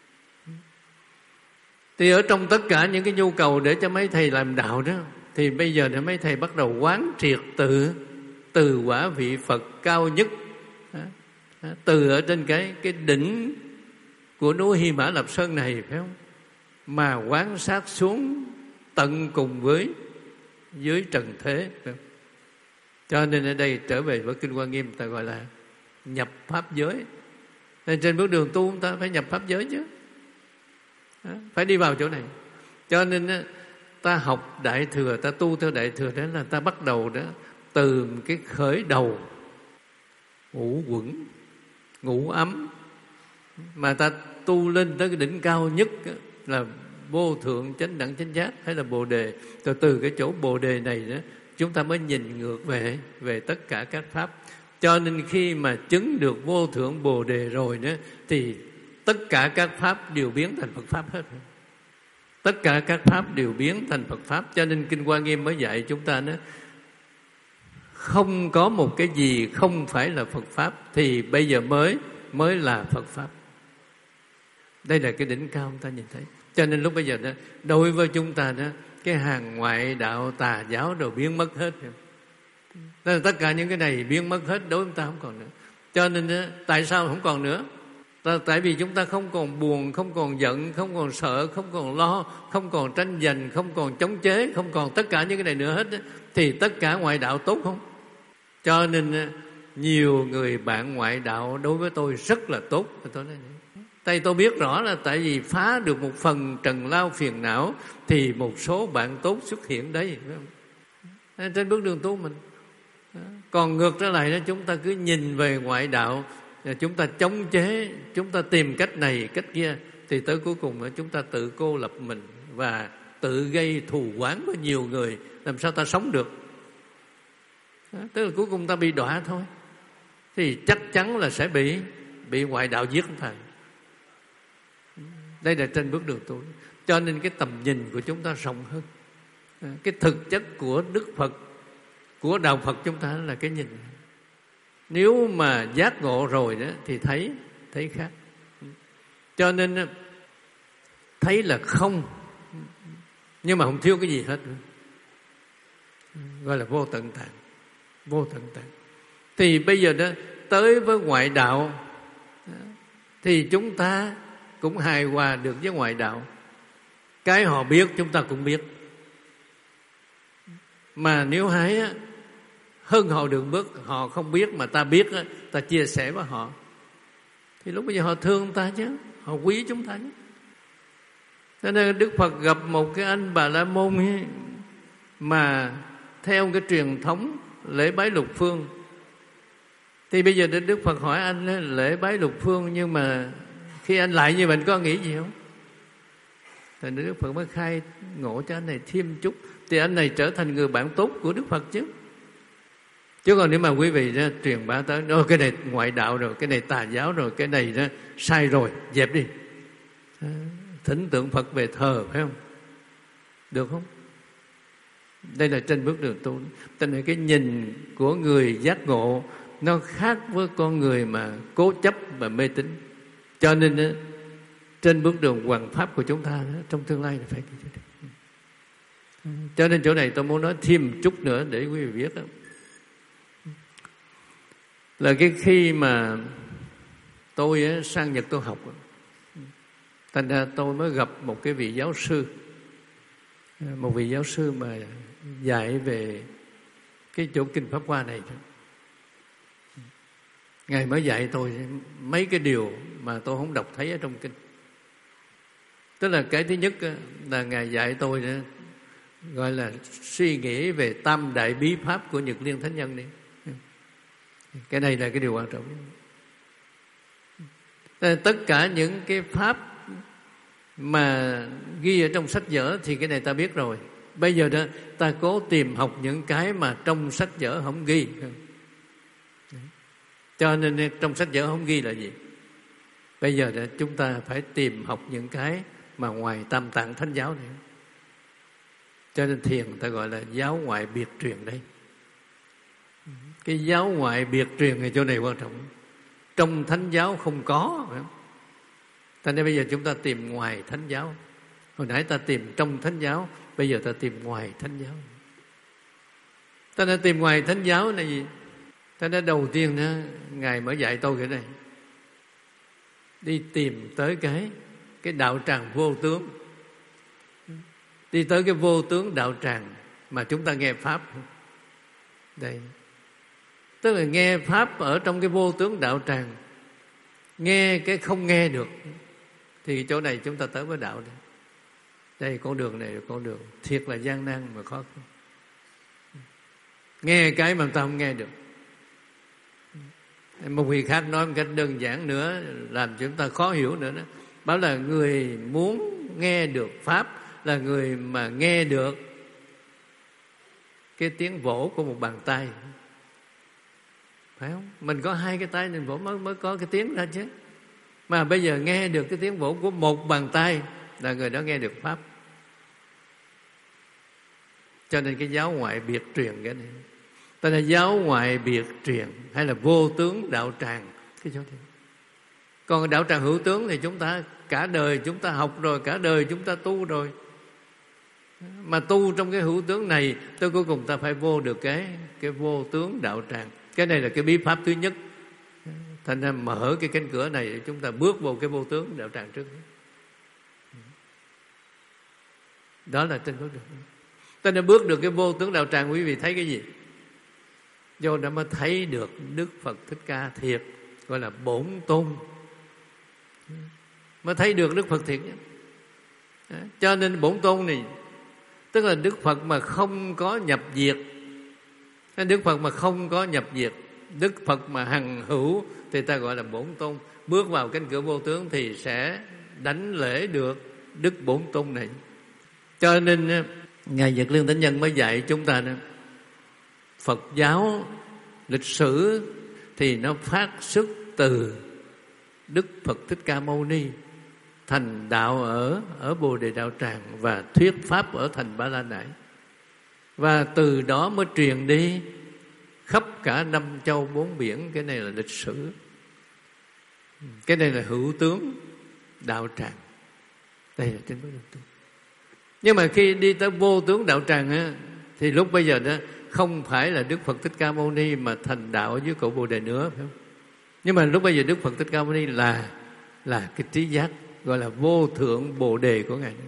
Thì ở trong tất cả những cái nhu cầu để cho mấy thầy làm đạo đó, thì bây giờ thì mấy thầy bắt đầu quán triệt từ từ quả vị Phật cao nhất, từ ở trên cái cái đỉnh của núi Hy Mã Lạp Sơn này, phải không? Mà quán sát xuống tận cùng với dưới trần thế, phải không? Cho nên ở đây trở về với Kinh Hoa Nghiêm ta gọi là nhập pháp giới. Nên trên bước đường tu chúng ta phải nhập pháp giới chứ, phải đi vào chỗ này. Cho nên ta học Đại Thừa, ta tu theo Đại Thừa đó là ta bắt đầu đó từ cái khởi đầu ngũ quẩn, ngũ ấm, mà ta tu lên tới cái đỉnh cao nhất là vô thượng chánh đẳng chánh giác hay là Bồ Đề. Từ từ cái chỗ Bồ Đề này đó chúng ta mới nhìn ngược về về tất cả các pháp. Cho nên khi mà chứng được vô thượng Bồ Đề rồi đó thì tất cả các pháp đều biến thành Phật pháp hết. Tất cả các pháp đều biến thành Phật pháp. Cho nên Kinh Hoa Nghiêm mới dạy chúng ta đó, không có một cái gì không phải là Phật pháp thì bây giờ mới mới là Phật pháp. Đây là cái đỉnh cao chúng ta nhìn thấy. Cho nên lúc bây giờ đó, đối với chúng ta đó, cái hàng ngoại đạo tà giáo đều biến mất hết. Nên tất cả những cái này biến mất hết, đối với chúng ta không còn nữa. Cho nên đó, tại sao không còn nữa? Tại vì chúng ta không còn buồn, không còn giận, không còn sợ, không còn lo, không còn tranh giành, không còn chống chế, không còn tất cả những cái này nữa hết. Thì tất cả ngoại đạo tốt không? Cho nên nhiều người bạn ngoại đạo đối với tôi rất là tốt. Tôi nói tại tôi biết rõ là tại vì phá được một phần trần lao phiền não thì một số bạn tốt xuất hiện đấy, trên bước đường tu mình. Còn ngược trở lại đó, chúng ta cứ nhìn về ngoại đạo, chúng ta chống chế, chúng ta tìm cách này cách kia, thì tới cuối cùng chúng ta tự cô lập mình và tự gây thù oán với nhiều người. Làm sao ta sống được? Tức là cuối cùng ta bị đọa thôi. Thì chắc chắn là sẽ bị bị ngoại đạo giết phải. Đây là trên bước đường tu. Cho nên cái tầm nhìn của chúng ta rộng hơn. Cái thực chất của Đức Phật, của đạo Phật chúng ta là cái nhìn. Nếu mà giác ngộ rồi đó thì thấy thấy khác. Cho nên thấy là không, nhưng mà không thiếu cái gì hết nữa. Gọi là vô tận tạng. Vô tận tạng. Thì bây giờ đó tới với ngoại đạo thì chúng ta cũng hài hòa được với ngoại đạo. Cái họ biết chúng ta cũng biết. Mà nếu hái á, hơn họ đường bước, họ không biết mà ta biết á, ta chia sẻ với họ, thì lúc bây giờ họ thương ta chứ, họ quý chúng ta chứ. Cho nên Đức Phật gặp một cái anh Bà La Môn ấy, mà theo cái truyền thống lễ bái lục phương. Thì bây giờ Đức Phật hỏi anh lễ bái lục phương, nhưng mà khi anh lại như vậy có nghĩ gì không? Thì Đức Phật mới khai ngộ cho anh này thêm chút, thì anh này trở thành người bạn tốt của Đức Phật chứ. Chứ còn nếu mà quý vị đó, truyền bá tới Ô, cái này ngoại đạo rồi, cái này tà giáo rồi, cái này đó, sai rồi, dẹp đi, thỉnh tượng Phật về thờ, phải không? Được không? Đây là trên bước đường tu. Cho nên cái nhìn của người giác ngộ nó khác với con người mà cố chấp và mê tín. Cho nên đó, trên bước đường hoằng pháp của chúng ta đó, trong tương lai là phải như thế. Cho nên chỗ này tôi muốn nói thêm chút nữa để quý vị biết đó. Là cái khi mà tôi á, sang Nhật tôi học, thành ra tôi mới gặp một cái vị giáo sư, một vị giáo sư mà dạy về cái chỗ Kinh Pháp Hoa này. Ngài mới dạy tôi mấy cái điều mà tôi không đọc thấy ở trong kinh. Tức là cái thứ nhất là Ngài dạy tôi đó, gọi là suy nghĩ về tam đại bí pháp của Nhật Liên Thánh Nhân đi. Cái này là cái điều quan trọng. Tất cả những cái pháp mà ghi ở trong sách vở thì cái này ta biết rồi. Bây giờ đó ta cố tìm học những cái mà trong sách vở không ghi. Cho nên trong sách vở không ghi là gì? Bây giờ đó chúng ta phải tìm học những cái mà ngoài Tam Tạng Thánh giáo này. Cho nên thiền ta gọi là giáo ngoại biệt truyền đây. Cái giáo ngoại biệt truyền ở chỗ này quan trọng. Trong Thánh giáo không có. Thành nên bây giờ chúng ta tìm ngoài Thánh giáo. Hồi nãy ta tìm trong Thánh giáo, bây giờ ta tìm ngoài Thánh giáo. Ta đã tìm ngoài Thánh giáo là gì? Ta đã đầu tiên đó, Ngài mới dạy tôi cái này. Đi tìm tới cái cái đạo tràng vô tướng. Đi tới cái vô tướng đạo tràng mà chúng ta nghe Pháp. Đây. Tức là nghe Pháp ở trong cái vô tướng đạo tràng. Nghe cái không nghe được. Thì chỗ này chúng ta tới với đạo đây. Đây con đường này là con đường thiệt là gian nan mà khó khăn. Nghe cái mà ta không nghe được. Một vị khác nói một cách đơn giản nữa, làm chúng ta khó hiểu nữa đó. Bảo là người muốn nghe được Pháp là người mà nghe được cái tiếng vỗ của một bàn tay. Phải không? Mình có hai cái tay nên vỗ mới, mới có cái tiếng ra chứ. Mà bây giờ nghe được cái tiếng vỗ của một bàn tay là người đó nghe được Pháp. Cho nên cái giáo ngoại biệt truyền cái này, ta là giáo ngoại biệt truyền hay là vô tướng đạo tràng cái chỗ này. Còn đạo tràng hữu tướng thì chúng ta cả đời chúng ta học rồi, cả đời chúng ta tu rồi. Mà tu trong cái hữu tướng này, tới cuối cùng ta phải vô được cái cái vô tướng đạo tràng. Cái này là cái bí pháp thứ nhất. Thành ra mở cái cánh cửa này để chúng ta bước vô cái vô tướng đạo tràng trước. Đó là trên bước đường. Ta đã bước được cái vô tướng đạo tràng, quý vị thấy cái gì? do đó mới thấy được Đức Phật Thích Ca thiệt, gọi là bổn tôn, mới thấy được Đức Phật thiệt. Cho nên bổn tôn này tức là Đức Phật mà không có nhập diệt. Đức Phật mà không có nhập diệt, Đức Phật mà hằng hữu thì ta gọi là bổn tôn. Bước vào cánh cửa vô tướng thì sẽ đánh lễ được Đức Bổn Tôn này. Cho nên Ngài Nhật Liên Thánh Nhân mới dạy chúng ta đó, Phật giáo lịch sử thì nó phát xuất từ Đức Phật Thích Ca Mâu Ni thành đạo ở ở Bồ Đề Đạo Tràng và thuyết pháp ở thành Ba La Nại, và từ đó mới truyền đi khắp cả năm châu bốn biển. Cái này là lịch sử, cái này là hữu tướng đạo tràng. Đây là trên bước đường tu. Nhưng mà khi đi tới vô tướng đạo tràng á, thì lúc bây giờ đó không phải là Đức Phật Thích Ca Mâu Ni mà thành đạo ở dưới cội Bồ Đề nữa, phải không? Nhưng mà lúc bây giờ Đức Phật Thích Ca Mâu Ni là là cái trí giác, gọi là vô thượng Bồ Đề của Ngài.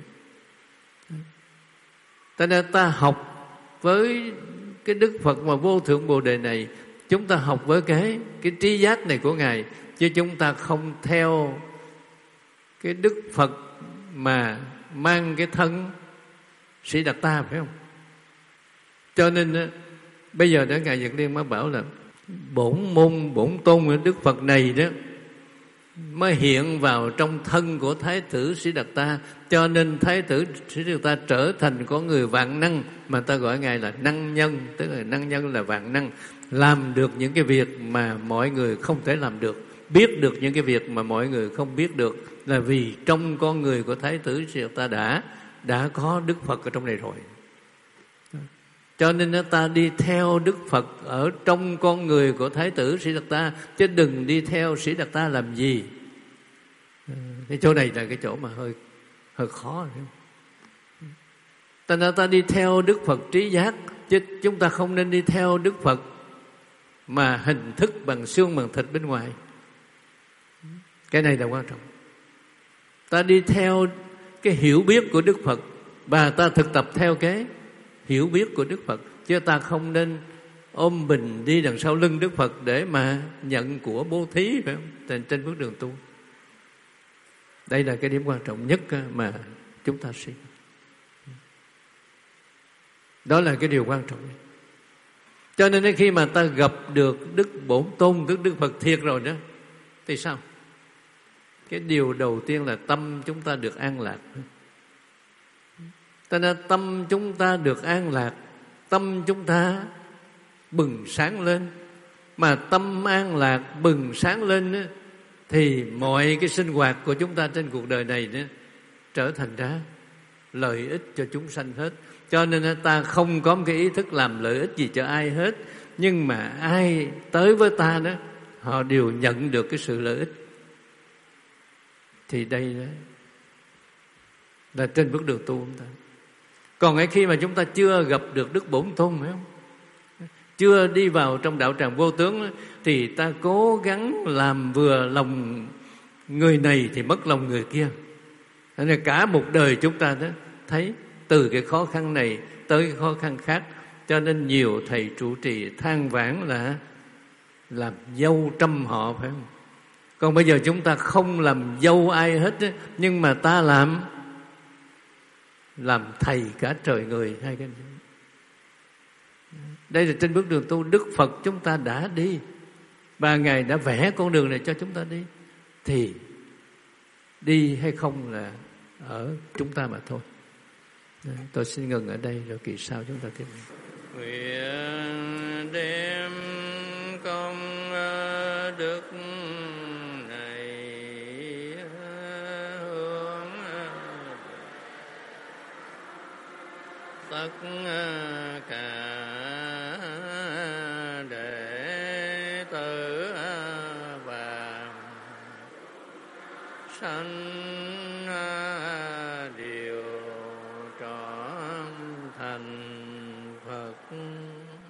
Cho nên ta học với cái Đức Phật mà vô thượng Bồ Đề này, chúng ta học với cái cái trí giác này của Ngài, chứ chúng ta không theo cái Đức Phật mà mang cái thân Sĩ Đạt Ta, phải không? Cho nên bây giờ đó Ngài Nhật Liên mới bảo là bổn môn bổn tôn của Đức Phật này đó mới hiện vào trong thân của Thái tử Sĩ Đạt Ta. Cho nên Thái tử Sĩ Đạt Ta trở thành có người vạn năng, mà ta gọi Ngài là năng nhân. Tức là năng nhân là vạn năng, làm được những cái việc mà mọi người không thể làm được, biết được những cái việc mà mọi người không biết được, là vì trong con người của Thái tử Sĩ Đạt Ta đã đã có Đức Phật ở trong này rồi. Cho nên ta đi theo Đức Phật ở trong con người của Thái tử Sĩ Đạt Ta, chứ đừng đi theo Sĩ Đạt Ta làm gì. Cái chỗ này là cái chỗ mà hơi hơi khó. Ta nên ta đi theo Đức Phật trí giác, chứ chúng ta không nên đi theo Đức Phật mà hình thức bằng xương bằng thịt bên ngoài. Cái này là quan trọng. Ta đi theo cái hiểu biết của Đức Phật và ta thực tập theo cái hiểu biết của Đức Phật, chứ ta không nên ôm bình đi đằng sau lưng Đức Phật để mà nhận của bố thí, phải không? Trên, trên bước đường tu. Đây là cái điểm quan trọng nhất mà chúng ta suy. Đó là cái điều quan trọng. Cho nên khi mà ta gặp được Đức Bổn Tôn, Đức Đức Phật thiệt rồi đó, thì sao? Cái điều đầu tiên là tâm chúng ta được an lạc. Cho nên tâm chúng ta được an lạc, tâm chúng ta bừng sáng lên. Mà tâm an lạc bừng sáng lên đó, thì mọi cái sinh hoạt của chúng ta trên cuộc đời này đó, trở thành ra lợi ích cho chúng sanh hết. Cho nên ta không có một cái ý thức làm lợi ích gì cho ai hết, nhưng mà ai tới với ta đó, họ đều nhận được cái sự lợi ích. Thì đây đó là trên bước đường tu chúng ta. Còn ngay khi mà chúng ta chưa gặp được Đức Bổn Tôn, phải không? Chưa đi vào trong đạo tràng vô tướng, thì ta cố gắng làm vừa lòng người này thì mất lòng người kia. Nên cả một đời chúng ta đó thấy từ cái khó khăn này tới cái khó khăn khác. Cho nên nhiều thầy trụ trì than vãn là làm dâu trăm họ, phải không? Còn bây giờ chúng ta không làm dâu ai hết, nhưng mà ta làm làm thầy cả trời người. Hai cái này. Đây là trên bước đường tu Đức Phật chúng ta đã đi, và Ngài đã vẽ con đường này cho chúng ta đi. Thì đi hay không là ở chúng ta mà thôi. Tôi xin ngừng ở đây, rồi kỳ sau chúng ta tiếp. Nguyện đem công đức này hướng tất cả đệ tử và sanh đều trọn thành Phật.